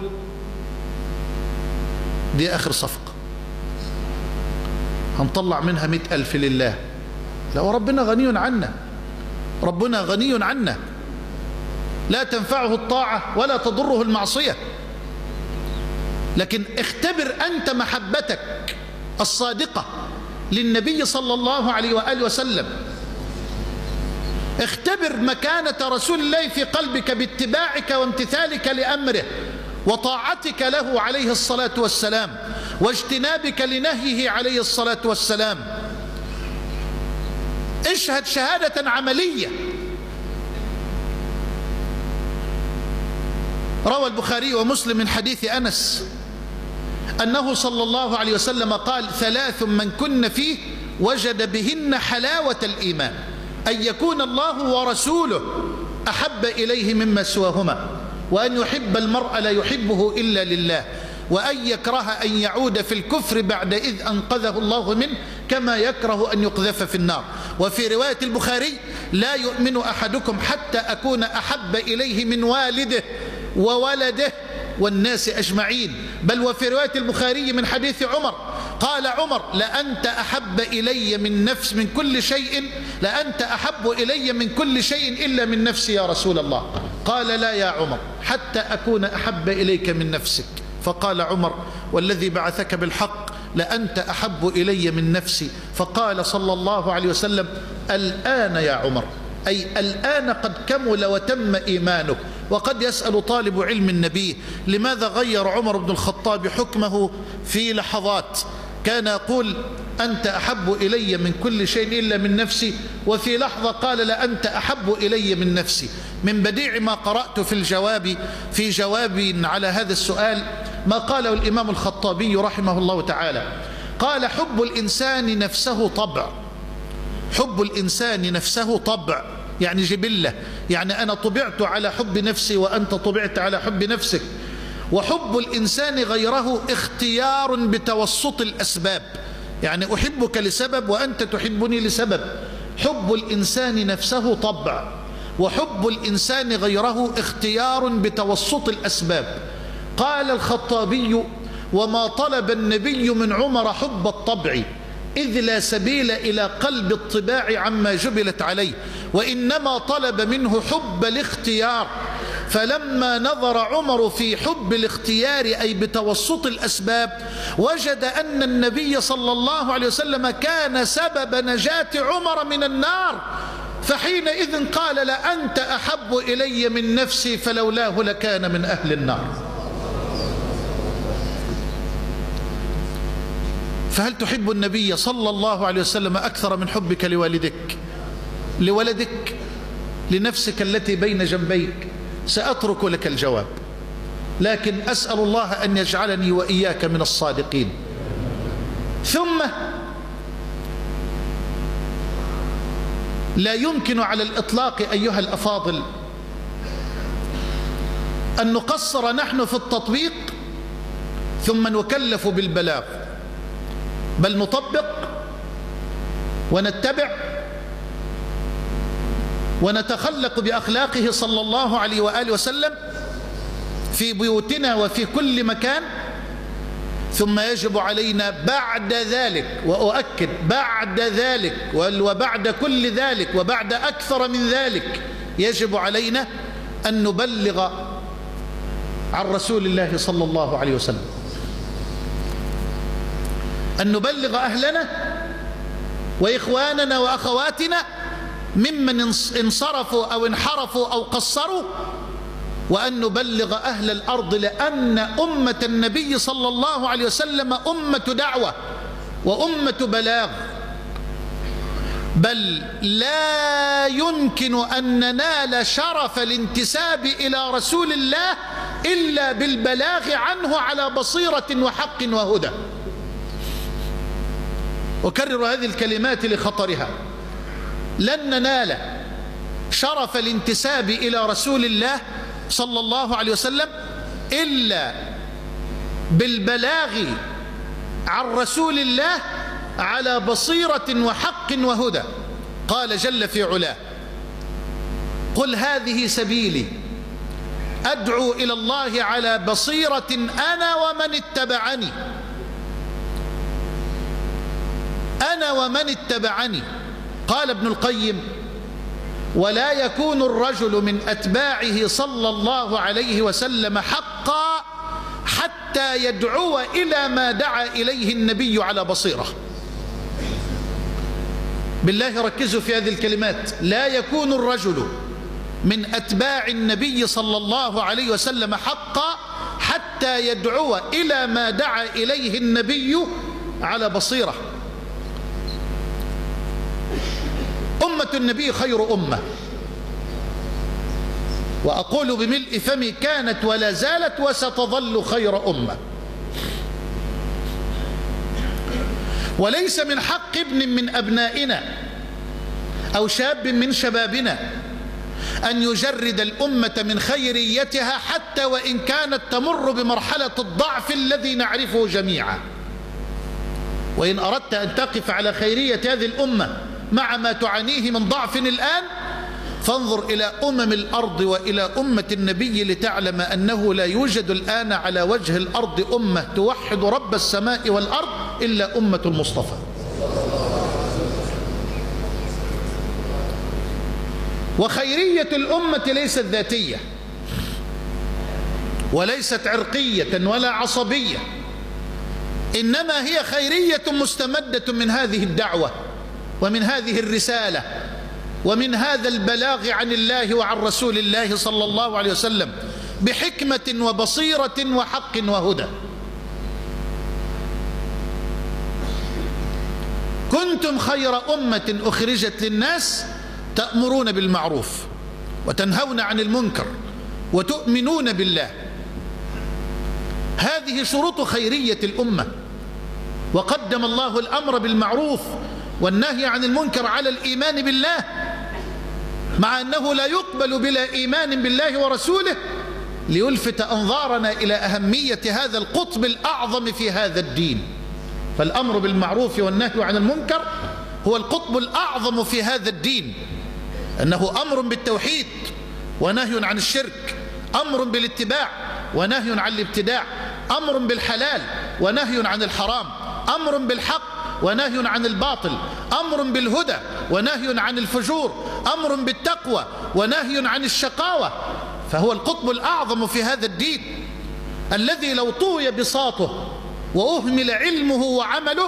دي آخر صفقة هنطلع منها 100,000 لله؟ لا، وربنا غني عنا، ربنا غني عنا، لا تنفعه الطاعة ولا تضره المعصية. لكن اختبر أنت محبتك الصادقة للنبي صلى الله عليه وآله وسلم، اختبر مكانة رسول الله في قلبك باتباعك وامتثالك لأمره وطاعتك له عليه الصلاة والسلام واجتنابك لنهيه عليه الصلاة والسلام. اشهد شهادة عملية. روى البخاري ومسلم من حديث أنس أنه صلى الله عليه وسلم قال: 3 من كن فيه وجد بهن حلاوة الإيمان، أن يكون الله ورسوله أحب إليه مما سواهما، وأن يحب المرء لا يحبه إلا لله، وأن يكره أن يعود في الكفر بعد إذ أنقذه الله منه، كما يكره أن يقذف في النار. وفي رواية البخاري: لا يؤمن أحدكم حتى أكون أحب إليه من والده وولده والناس أجمعين. بل وفي رواية البخاري من حديث عمر قال عمر: لأنت أحب إلي من كل شيء، لأنت أحب إلي من كل شيء إلا من نفسي يا رسول الله. قال: لا يا عمر، حتى أكون أحب إليك من نفسك. فقال عمر: والذي بعثك بالحق لأنت أحب إلي من نفسي. فقال صلى الله عليه وسلم: الآن يا عمر، أي الآن قد كمل وتم إيمانك. وقد يسأل طالب علم النبي: لماذا غير عمر بن الخطاب حكمه في لحظات؟ كان يقول: أنت أحب إلي من كل شيء إلا من نفسي، وفي لحظة قال: لا، أنت أحب إلي من نفسي. من بديع ما قرأت في جواب على هذا السؤال ما قاله الإمام الخطابي رحمه الله تعالى. قال: حب الإنسان نفسه طبع، حب الإنسان نفسه طبع، يعني جبلة، يعني أنا طبعت على حب نفسي وأنت طبعت على حب نفسك. وحب الإنسان غيره اختيار بتوسط الأسباب، يعني أحبك لسبب وأنت تحبني لسبب. حب الإنسان نفسه طبع، وحب الإنسان غيره اختيار بتوسط الأسباب. قال الخطابي: وما طلب النبي من عمر حب الطبع، إذ لا سبيل إلى قلب الطباع عما جبلت عليه، وإنما طلب منه حب الاختيار. فلما نظر عمر في حب الاختيار أي بتوسط الأسباب، وجد أن النبي صلى الله عليه وسلم كان سبب نجاة عمر من النار، فحينئذ قال: لأنت أحب إلي من نفسي، فلولاه لكان من أهل النار. فهل تحب النبي صلى الله عليه وسلم أكثر من حبك لوالدك، لولدك، لنفسك التي بين جنبيك؟ سأترك لك الجواب، لكن أسأل الله أن يجعلني وإياك من الصادقين. ثم لا يمكن على الإطلاق أيها الأفاضل أن نقصر نحن في التطبيق ثم نكلف بالبلاغ، بل نطبق ونتبع ونتخلق بأخلاقه صلى الله عليه وآله وسلم في بيوتنا وفي كل مكان. ثم يجب علينا بعد ذلك، وأؤكد بعد ذلك وبعد كل ذلك وبعد أكثر من ذلك، يجب علينا أن نبلغ عن رسول الله صلى الله عليه وسلم، أن نبلغ أهلنا وإخواننا وأخواتنا ممن انصرفوا أو انحرفوا أو قصروا، وأن نبلغ أهل الأرض، لأن أمة النبي صلى الله عليه وسلم أمة دعوة وأمة بلاغ. بل لا يمكن أن ننال شرف الانتساب إلى رسول الله إلا بالبلاغ عنه على بصيرة وحق وهدى. أكرر هذه الكلمات لخطرها: لن ننال شرف الانتساب إلى رسول الله صلى الله عليه وسلم إلا بالبلاغ عن رسول الله على بصيرة وحق وهدى. قال جل في علاه: قل هذه سبيلي أدعو إلى الله على بصيرة أنا ومن اتبعني. أنا ومن اتبعني. قال ابن القيم: ولا يكون الرجل من أتباعه صلى الله عليه وسلم حقا حتى يدعو إلى ما دعا إليه النبي على بصيرة. بالله ركزوا في هذه الكلمات: لا يكون الرجل من أتباع النبي صلى الله عليه وسلم حقا حتى يدعو إلى ما دعا إليه النبي على بصيرة. أمة النبي خير أمة، وأقول بملء فمي: كانت ولا زالت وستظل خير أمة. وليس من حق ابن من أبنائنا أو شاب من شبابنا أن يجرد الأمة من خيريتها حتى وإن كانت تمر بمرحلة الضعف الذي نعرفه جميعا. وإن أردت أن تقف على خيرية هذه الأمة مع ما تعانيه من ضعف الآن، فانظر إلى أمم الأرض وإلى أمة النبي لتعلم أنه لا يوجد الآن على وجه الأرض أمة توحد رب السماء والأرض إلا أمة المصطفى. وخيرية الأمة ليست ذاتية وليست عرقية ولا عصبية، إنما هي خيرية مستمدة من هذه الدعوة ومن هذه الرسالة ومن هذا البلاغ عن الله وعن رسول الله صلى الله عليه وسلم بحكمة وبصيرة وحق وهدى. كنتم خير أمة أخرجت للناس تأمرون بالمعروف وتنهون عن المنكر وتؤمنون بالله. هذه شروط خيرية الأمة. وقدم الله الأمر بالمعروف والنهي عن المنكر على الإيمان بالله، مع أنه لا يقبل بلا إيمان بالله ورسوله، ليلفت أنظارنا إلى أهمية هذا القطب الأعظم في هذا الدين. فالأمر بالمعروف والنهي عن المنكر هو القطب الأعظم في هذا الدين، أنه أمر بالتوحيد ونهي عن الشرك، أمر بالاتباع ونهي عن الابتداع، أمر بالحلال ونهي عن الحرام، أمر بالحق ونهي عن الباطل، أمر بالهدى ونهي عن الفجور، أمر بالتقوى ونهي عن الشقاوة. فهو القطب الأعظم في هذا الدين الذي لو طوي بساطه وأهمل علمه وعمله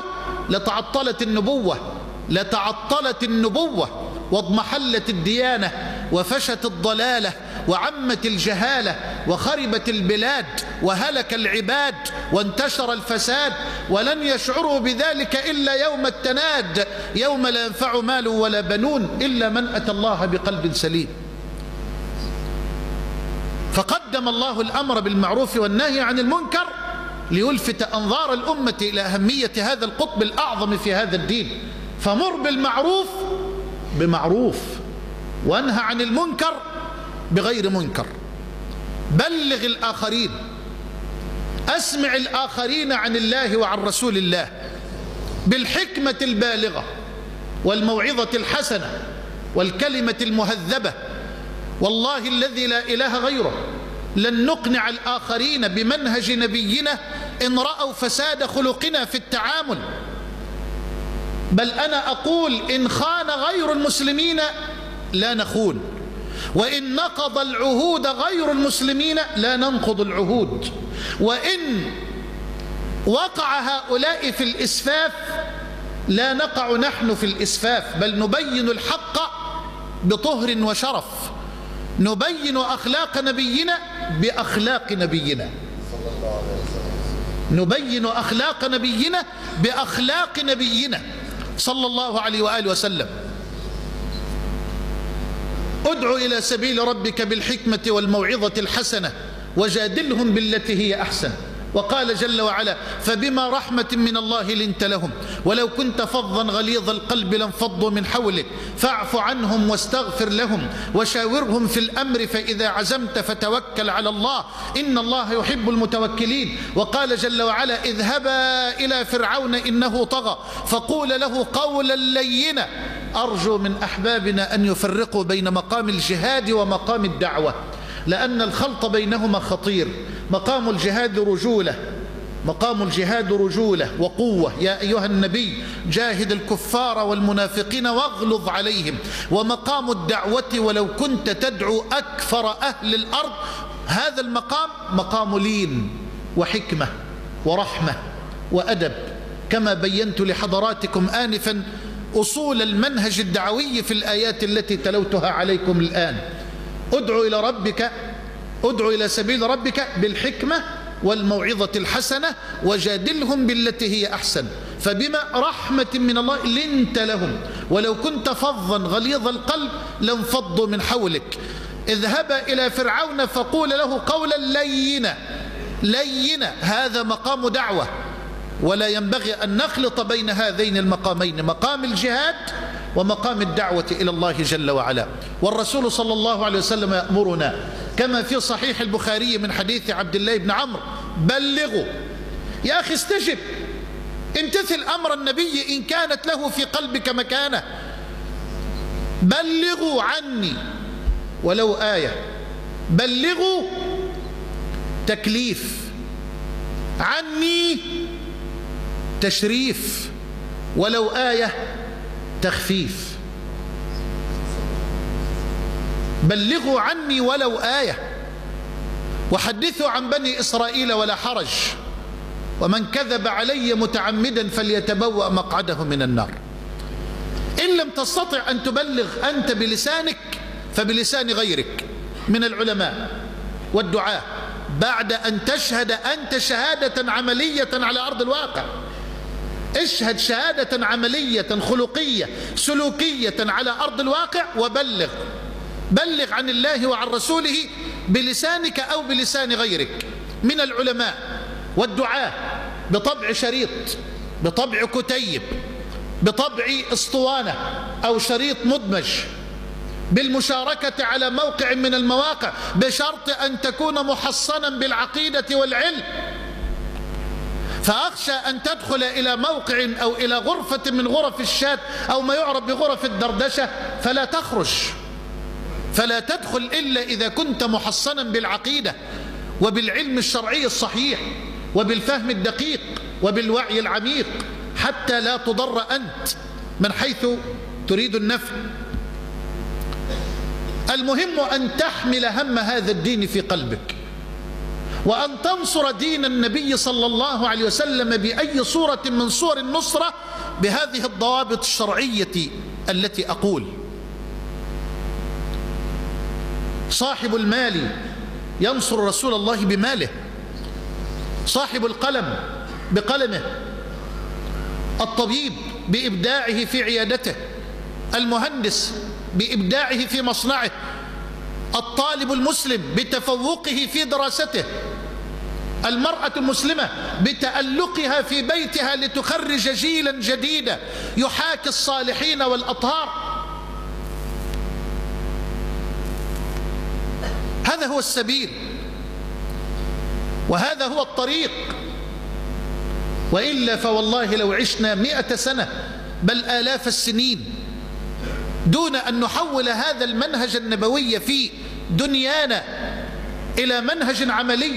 لتعطلت النبوة واضمحلت الديانة وفشت الضلالة وعمت الجهالة وخربت البلاد وهلك العباد وانتشر الفساد، ولن يشعروا بذلك إلا يوم التناد، يوم لا ينفع مال ولا بنون إلا من أتى الله بقلب سليم. فقدم الله الأمر بالمعروف والنهي عن المنكر ليلفت أنظار الأمة إلى أهمية هذا القطب الأعظم في هذا الدين. فمر بالمعروف بمعروف، وانهى عن المنكر بغير منكر. بلغ الآخرين، أسمع الآخرين عن الله وعن رسول الله بالحكمة البالغة والموعظة الحسنة والكلمة المهذبة. والله الذي لا إله غيره لن نقنع الآخرين بمنهج نبينا إن رأوا فساد خلقنا في التعامل. بل أنا أقول: إن خان غير المسلمين لا نخون، وإن نقض العهود غير المسلمين لا ننقض العهود، وإن وقع هؤلاء في الإسفاف لا نقع نحن في الإسفاف، بل نبين الحق بطهر وشرف، نبين أخلاق نبينا بأخلاق نبينا، نبين أخلاق نبينا بأخلاق نبينا صلى الله عليه وآله وسلم. ادع إلى سبيل ربك بالحكمة والموعظة الحسنة وجادلهم بالتي هي أحسن. وقال جل وعلا: فبما رحمة من الله لنت لهم ولو كنت فظا غليظ القلب لانفضوا من حولك فاعف عنهم واستغفر لهم وشاورهم في الأمر فإذا عزمت فتوكل على الله إن الله يحب المتوكلين. وقال جل وعلا: اذهبا إلى فرعون إنه طغى فقول له قولا لينا أرجو من أحبابنا أن يفرقوا بين مقام الجهاد ومقام الدعوة، لأن الخلط بينهما خطير. مقام الجهاد رجولة وقوة، يا أيها النبي جاهد الكفار والمنافقين واغلظ عليهم. ومقام الدعوة ولو كنت تدعو أكثر أهل الأرض، هذا المقام مقام لين وحكمة ورحمة وأدب، كما بينت لحضراتكم آنفا أصول المنهج الدعوي في الآيات التي تلوتها عليكم الآن. ادعو إلى سبيل ربك بالحكمة والموعظة الحسنة وجادلهم بالتي هي أحسن. فبما رحمة من الله لنت لهم ولو كنت فظا غليظ القلب لانفضوا من حولك. اذهبا إلى فرعون فقول له قولا لينا، هذا مقام دعوة، ولا ينبغي أن نخلط بين هذين المقامين، مقام الجهاد ومقام الدعوة إلى الله جل وعلا. والرسول صلى الله عليه وسلم يأمرنا كما في صحيح البخاري من حديث عبد الله بن عمرو: بلغوا. يا أخي استجب، امتثل أمر النبي إن كانت له في قلبك مكانة. بلغوا عني ولو آية. بلغوا تكليف، عني تشريف، ولو آية تخفيف. بلغوا عني ولو آية، وحدثوا عن بني إسرائيل ولا حرج، ومن كذب علي متعمدا فليتبوأ مقعده من النار. إن لم تستطع أن تبلغ أنت بلسانك فبلسان غيرك من العلماء والدعاة، بعد أن تشهد أنت شهادة عملية على أرض الواقع. اشهد شهادة عملية خلقية سلوكية على أرض الواقع، وبلغ عن الله وعن رسوله بلسانك أو بلسان غيرك من العلماء والدعاة، بطبع شريط، بطبع كتيب، بطبع اسطوانة أو شريط مدمج، بالمشاركة على موقع من المواقع، بشرط أن تكون محصنا بالعقيدة والعلم. فأخشى أن تدخل إلى موقع أو إلى غرفة من غرف الشات أو ما يعرف بغرف الدردشة فلا تخرج، فلا تدخل إلا إذا كنت محصنا بالعقيدة وبالعلم الشرعي الصحيح وبالفهم الدقيق وبالوعي العميق، حتى لا تضر أنت من حيث تريد النفع. المهم أن تحمل هم هذا الدين في قلبك، وأن تنصر دين النبي صلى الله عليه وسلم بأي صورة من صور النصرة بهذه الضوابط الشرعية التي أقول. صاحب المال ينصر رسول الله بماله، صاحب القلم بقلمه، الطبيب بإبداعه في عيادته، المهندس بإبداعه في مصنعه، الطالب المسلم بتفوقه في دراسته، المرأة المسلمة بتألقها في بيتها لتخرج جيلا جديدا يحاكي الصالحين والأطهار. هذا هو السبيل وهذا هو الطريق، وإلا فوالله لو عشنا 100 سنة بل آلاف السنين دون أن نحول هذا المنهج النبوي في دنيانا إلى منهج عملي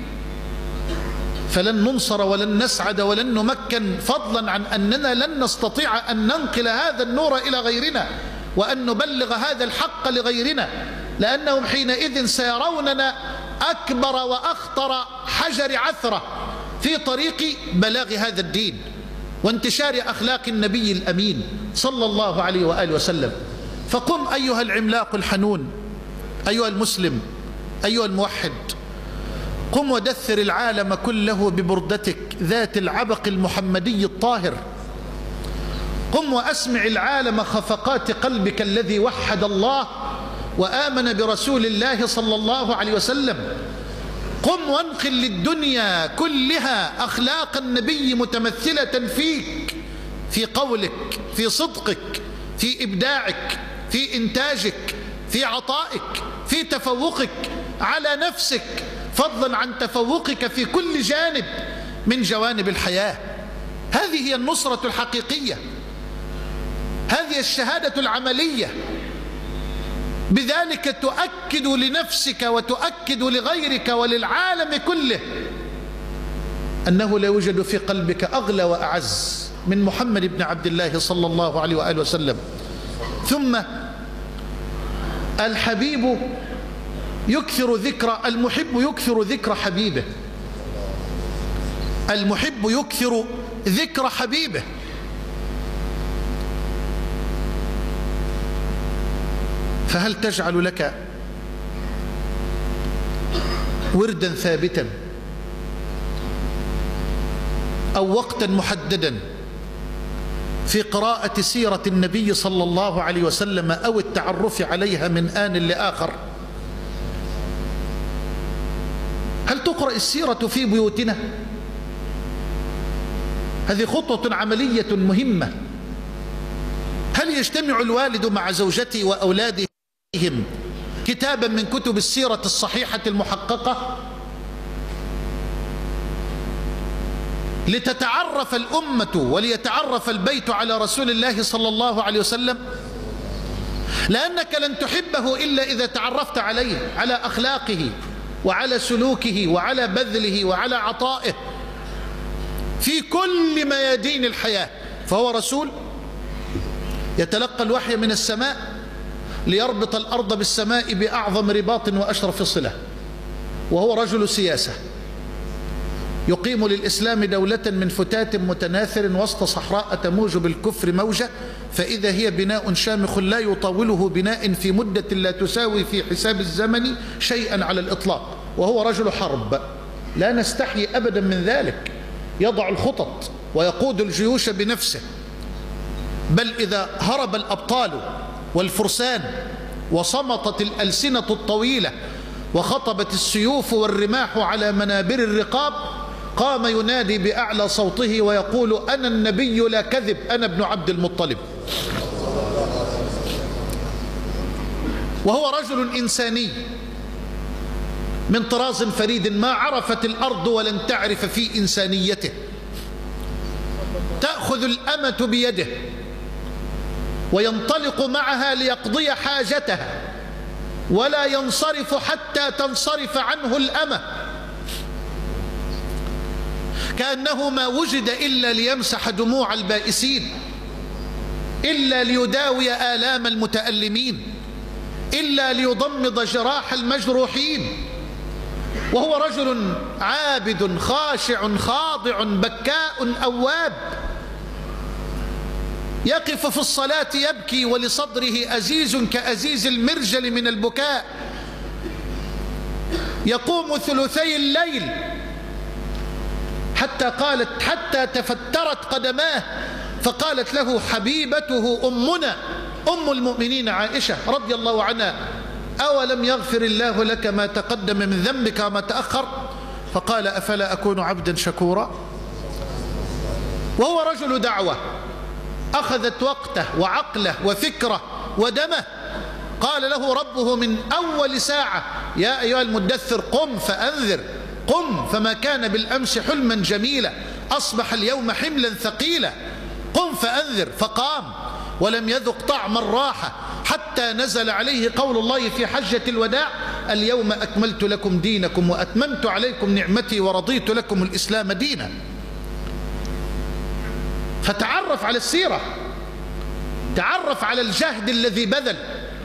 فلن ننصر ولن نسعد ولن نمكن، فضلا عن أننا لن نستطيع أن ننقل هذا النور إلى غيرنا وأن نبلغ هذا الحق لغيرنا، لأنهم حينئذ سيروننا أكبر وأخطر حجر عثرة في طريق بلاغ هذا الدين وانتشار أخلاق النبي الأمين صلى الله عليه وآله وسلم. فقم أيها العملاق الحنون، أيها المسلم، أيها الموحد، قم ودثر العالم كله ببردتك ذات العبق المحمدي الطاهر. قم وأسمع العالم خفقات قلبك الذي وحد الله وآمن برسول الله صلى الله عليه وسلم. قم وانقل للدنيا كلها أخلاق النبي متمثلة فيك، في قولك، في صدقك، في إبداعك، في إنتاجك، في عطائك، في تفوقك على نفسك، فضلا عن تفوقك في كل جانب من جوانب الحياة. هذه هي النصرة الحقيقية، هذه الشهادة العملية. بذلك تؤكد لنفسك وتؤكد لغيرك وللعالم كله أنه لا يوجد في قلبك أغلى وأعز من محمد بن عبد الله صلى الله عليه وآله وسلم. ثم الحبيب يكثر ذكر، المحب يكثر ذكر حبيبه، المحب يكثر ذكر حبيبه. فهل تجعل لك وردا ثابتا أو وقتا محددا في قراءة سيرة النبي صلى الله عليه وسلم أو التعرف عليها من آن لآخر؟ هل تقرأ السيرة في بيوتنا؟ هذه خطوة عملية مهمة. هل يجتمع الوالد مع زوجته وأولادهم كتابا من كتب السيرة الصحيحة المحققة لتتعرف الأمة وليتعرف البيت على رسول الله صلى الله عليه وسلم؟ لأنك لن تحبه إلا إذا تعرفت عليه، على أخلاقه وعلى سلوكه وعلى بذله وعلى عطائه في كل ميادين الحياة. فهو رسول يتلقى الوحي من السماء ليربط الأرض بالسماء بأعظم رباط وأشرف صلة، وهو رجل سياسة يقيم للإسلام دولة من فتات متناثر وسط صحراء تموج بالكفر موجة، فإذا هي بناء شامخ لا يطاوله بناء في مدة لا تساوي في حساب الزمن شيئا على الإطلاق. وهو رجل حرب، لا نستحي أبدا من ذلك، يضع الخطط ويقود الجيوش بنفسه. بل إذا هرب الأبطال والفرسان وصمتت الألسنة الطويلة وخطبت السيوف والرماح على منابر الرقاب، قام ينادي بأعلى صوته ويقول: أنا النبي لا كذب، أنا ابن عبد المطلب. وهو رجل إنساني من طراز فريد ما عرفت الأرض ولن تعرف في إنسانيته. تأخذ الأمة بيده وينطلق معها ليقضي حاجتها ولا ينصرف حتى تنصرف عنه الأمة، كأنه ما وجد إلا ليمسح دموع البائسين، إلا ليداوي آلام المتألمين، إلا ليضمد جراح المجروحين. وهو رجل عابد خاشع خاضع بكاء أواب، يقف في الصلاة يبكي ولصدره أزيز كأزيز المرجل من البكاء، يقوم ثلثي الليل حتى تفترت قدماه، فقالت له حبيبته أمنا أم المؤمنين عائشة رضي الله عنها: أولم يغفر الله لك ما تقدم من ذنبك وما تأخر؟ فقال: أفلا أكون عبدا شكورا؟ وهو رجل دعوة أخذت وقته وعقله وفكره ودمه. قال له ربه من أول ساعة: يا أيها المدثر قم فأنذر، قم فما كان بالأمس حلما جميلا أصبح اليوم حملا ثقيلا، قم فأنذر. فقام ولم يذق طعم الراحة حتى نزل عليه قول الله في حجة الوداع: اليوم أكملت لكم دينكم وأتممت عليكم نعمتي ورضيت لكم الإسلام دينا. فتعرف على السيرة، تعرف على الجهد الذي بذل.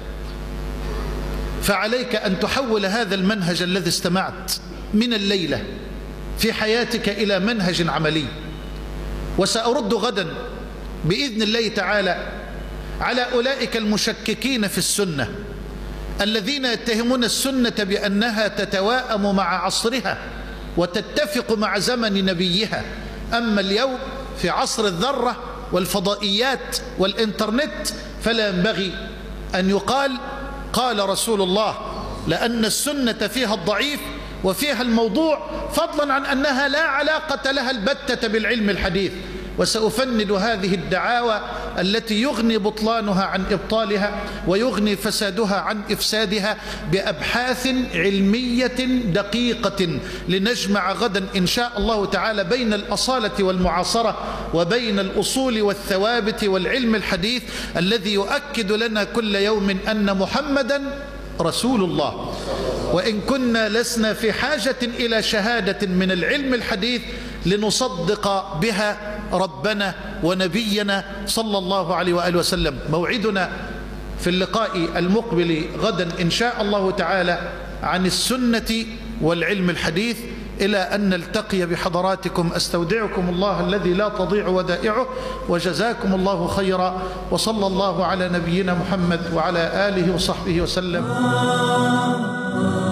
فعليك أن تحول هذا المنهج الذي استمعت من الليلة في حياتك إلى منهج عملي. وسأرد غدا بإذن الله تعالى على أولئك المشككين في السنة الذين يتهمون السنة بأنها تتواءم مع عصرها وتتفق مع زمن نبيها. أما اليوم في عصر الذرة والفضائيات والإنترنت فلا ينبغي أن يقال قال رسول الله، لأن السنة فيها الضعيف وفيها الموضوع، فضلا عن أنها لا علاقة لها البتة بالعلم الحديث. وسأفند هذه الدعاوى التي يغني بطلانها عن إبطالها ويغني فسادها عن إفسادها بأبحاث علمية دقيقة، لنجمع غدا إن شاء الله تعالى بين الأصالة والمعاصرة وبين الأصول والثوابت والعلم الحديث الذي يؤكد لنا كل يوم أن محمدا رسول الله. وإن كنا لسنا في حاجة إلى شهادة من العلم الحديث لنصدق بها ربنا ونبينا صلى الله عليه وآله وسلم. موعدنا في اللقاء المقبل غدا إن شاء الله تعالى عن السنة والعلم الحديث. إلى أن نلتقي بحضراتكم أستودعكم الله الذي لا تضيع ودائعه، وجزاكم الله خيرا، وصلى الله على نبينا محمد وعلى آله وصحبه وسلم.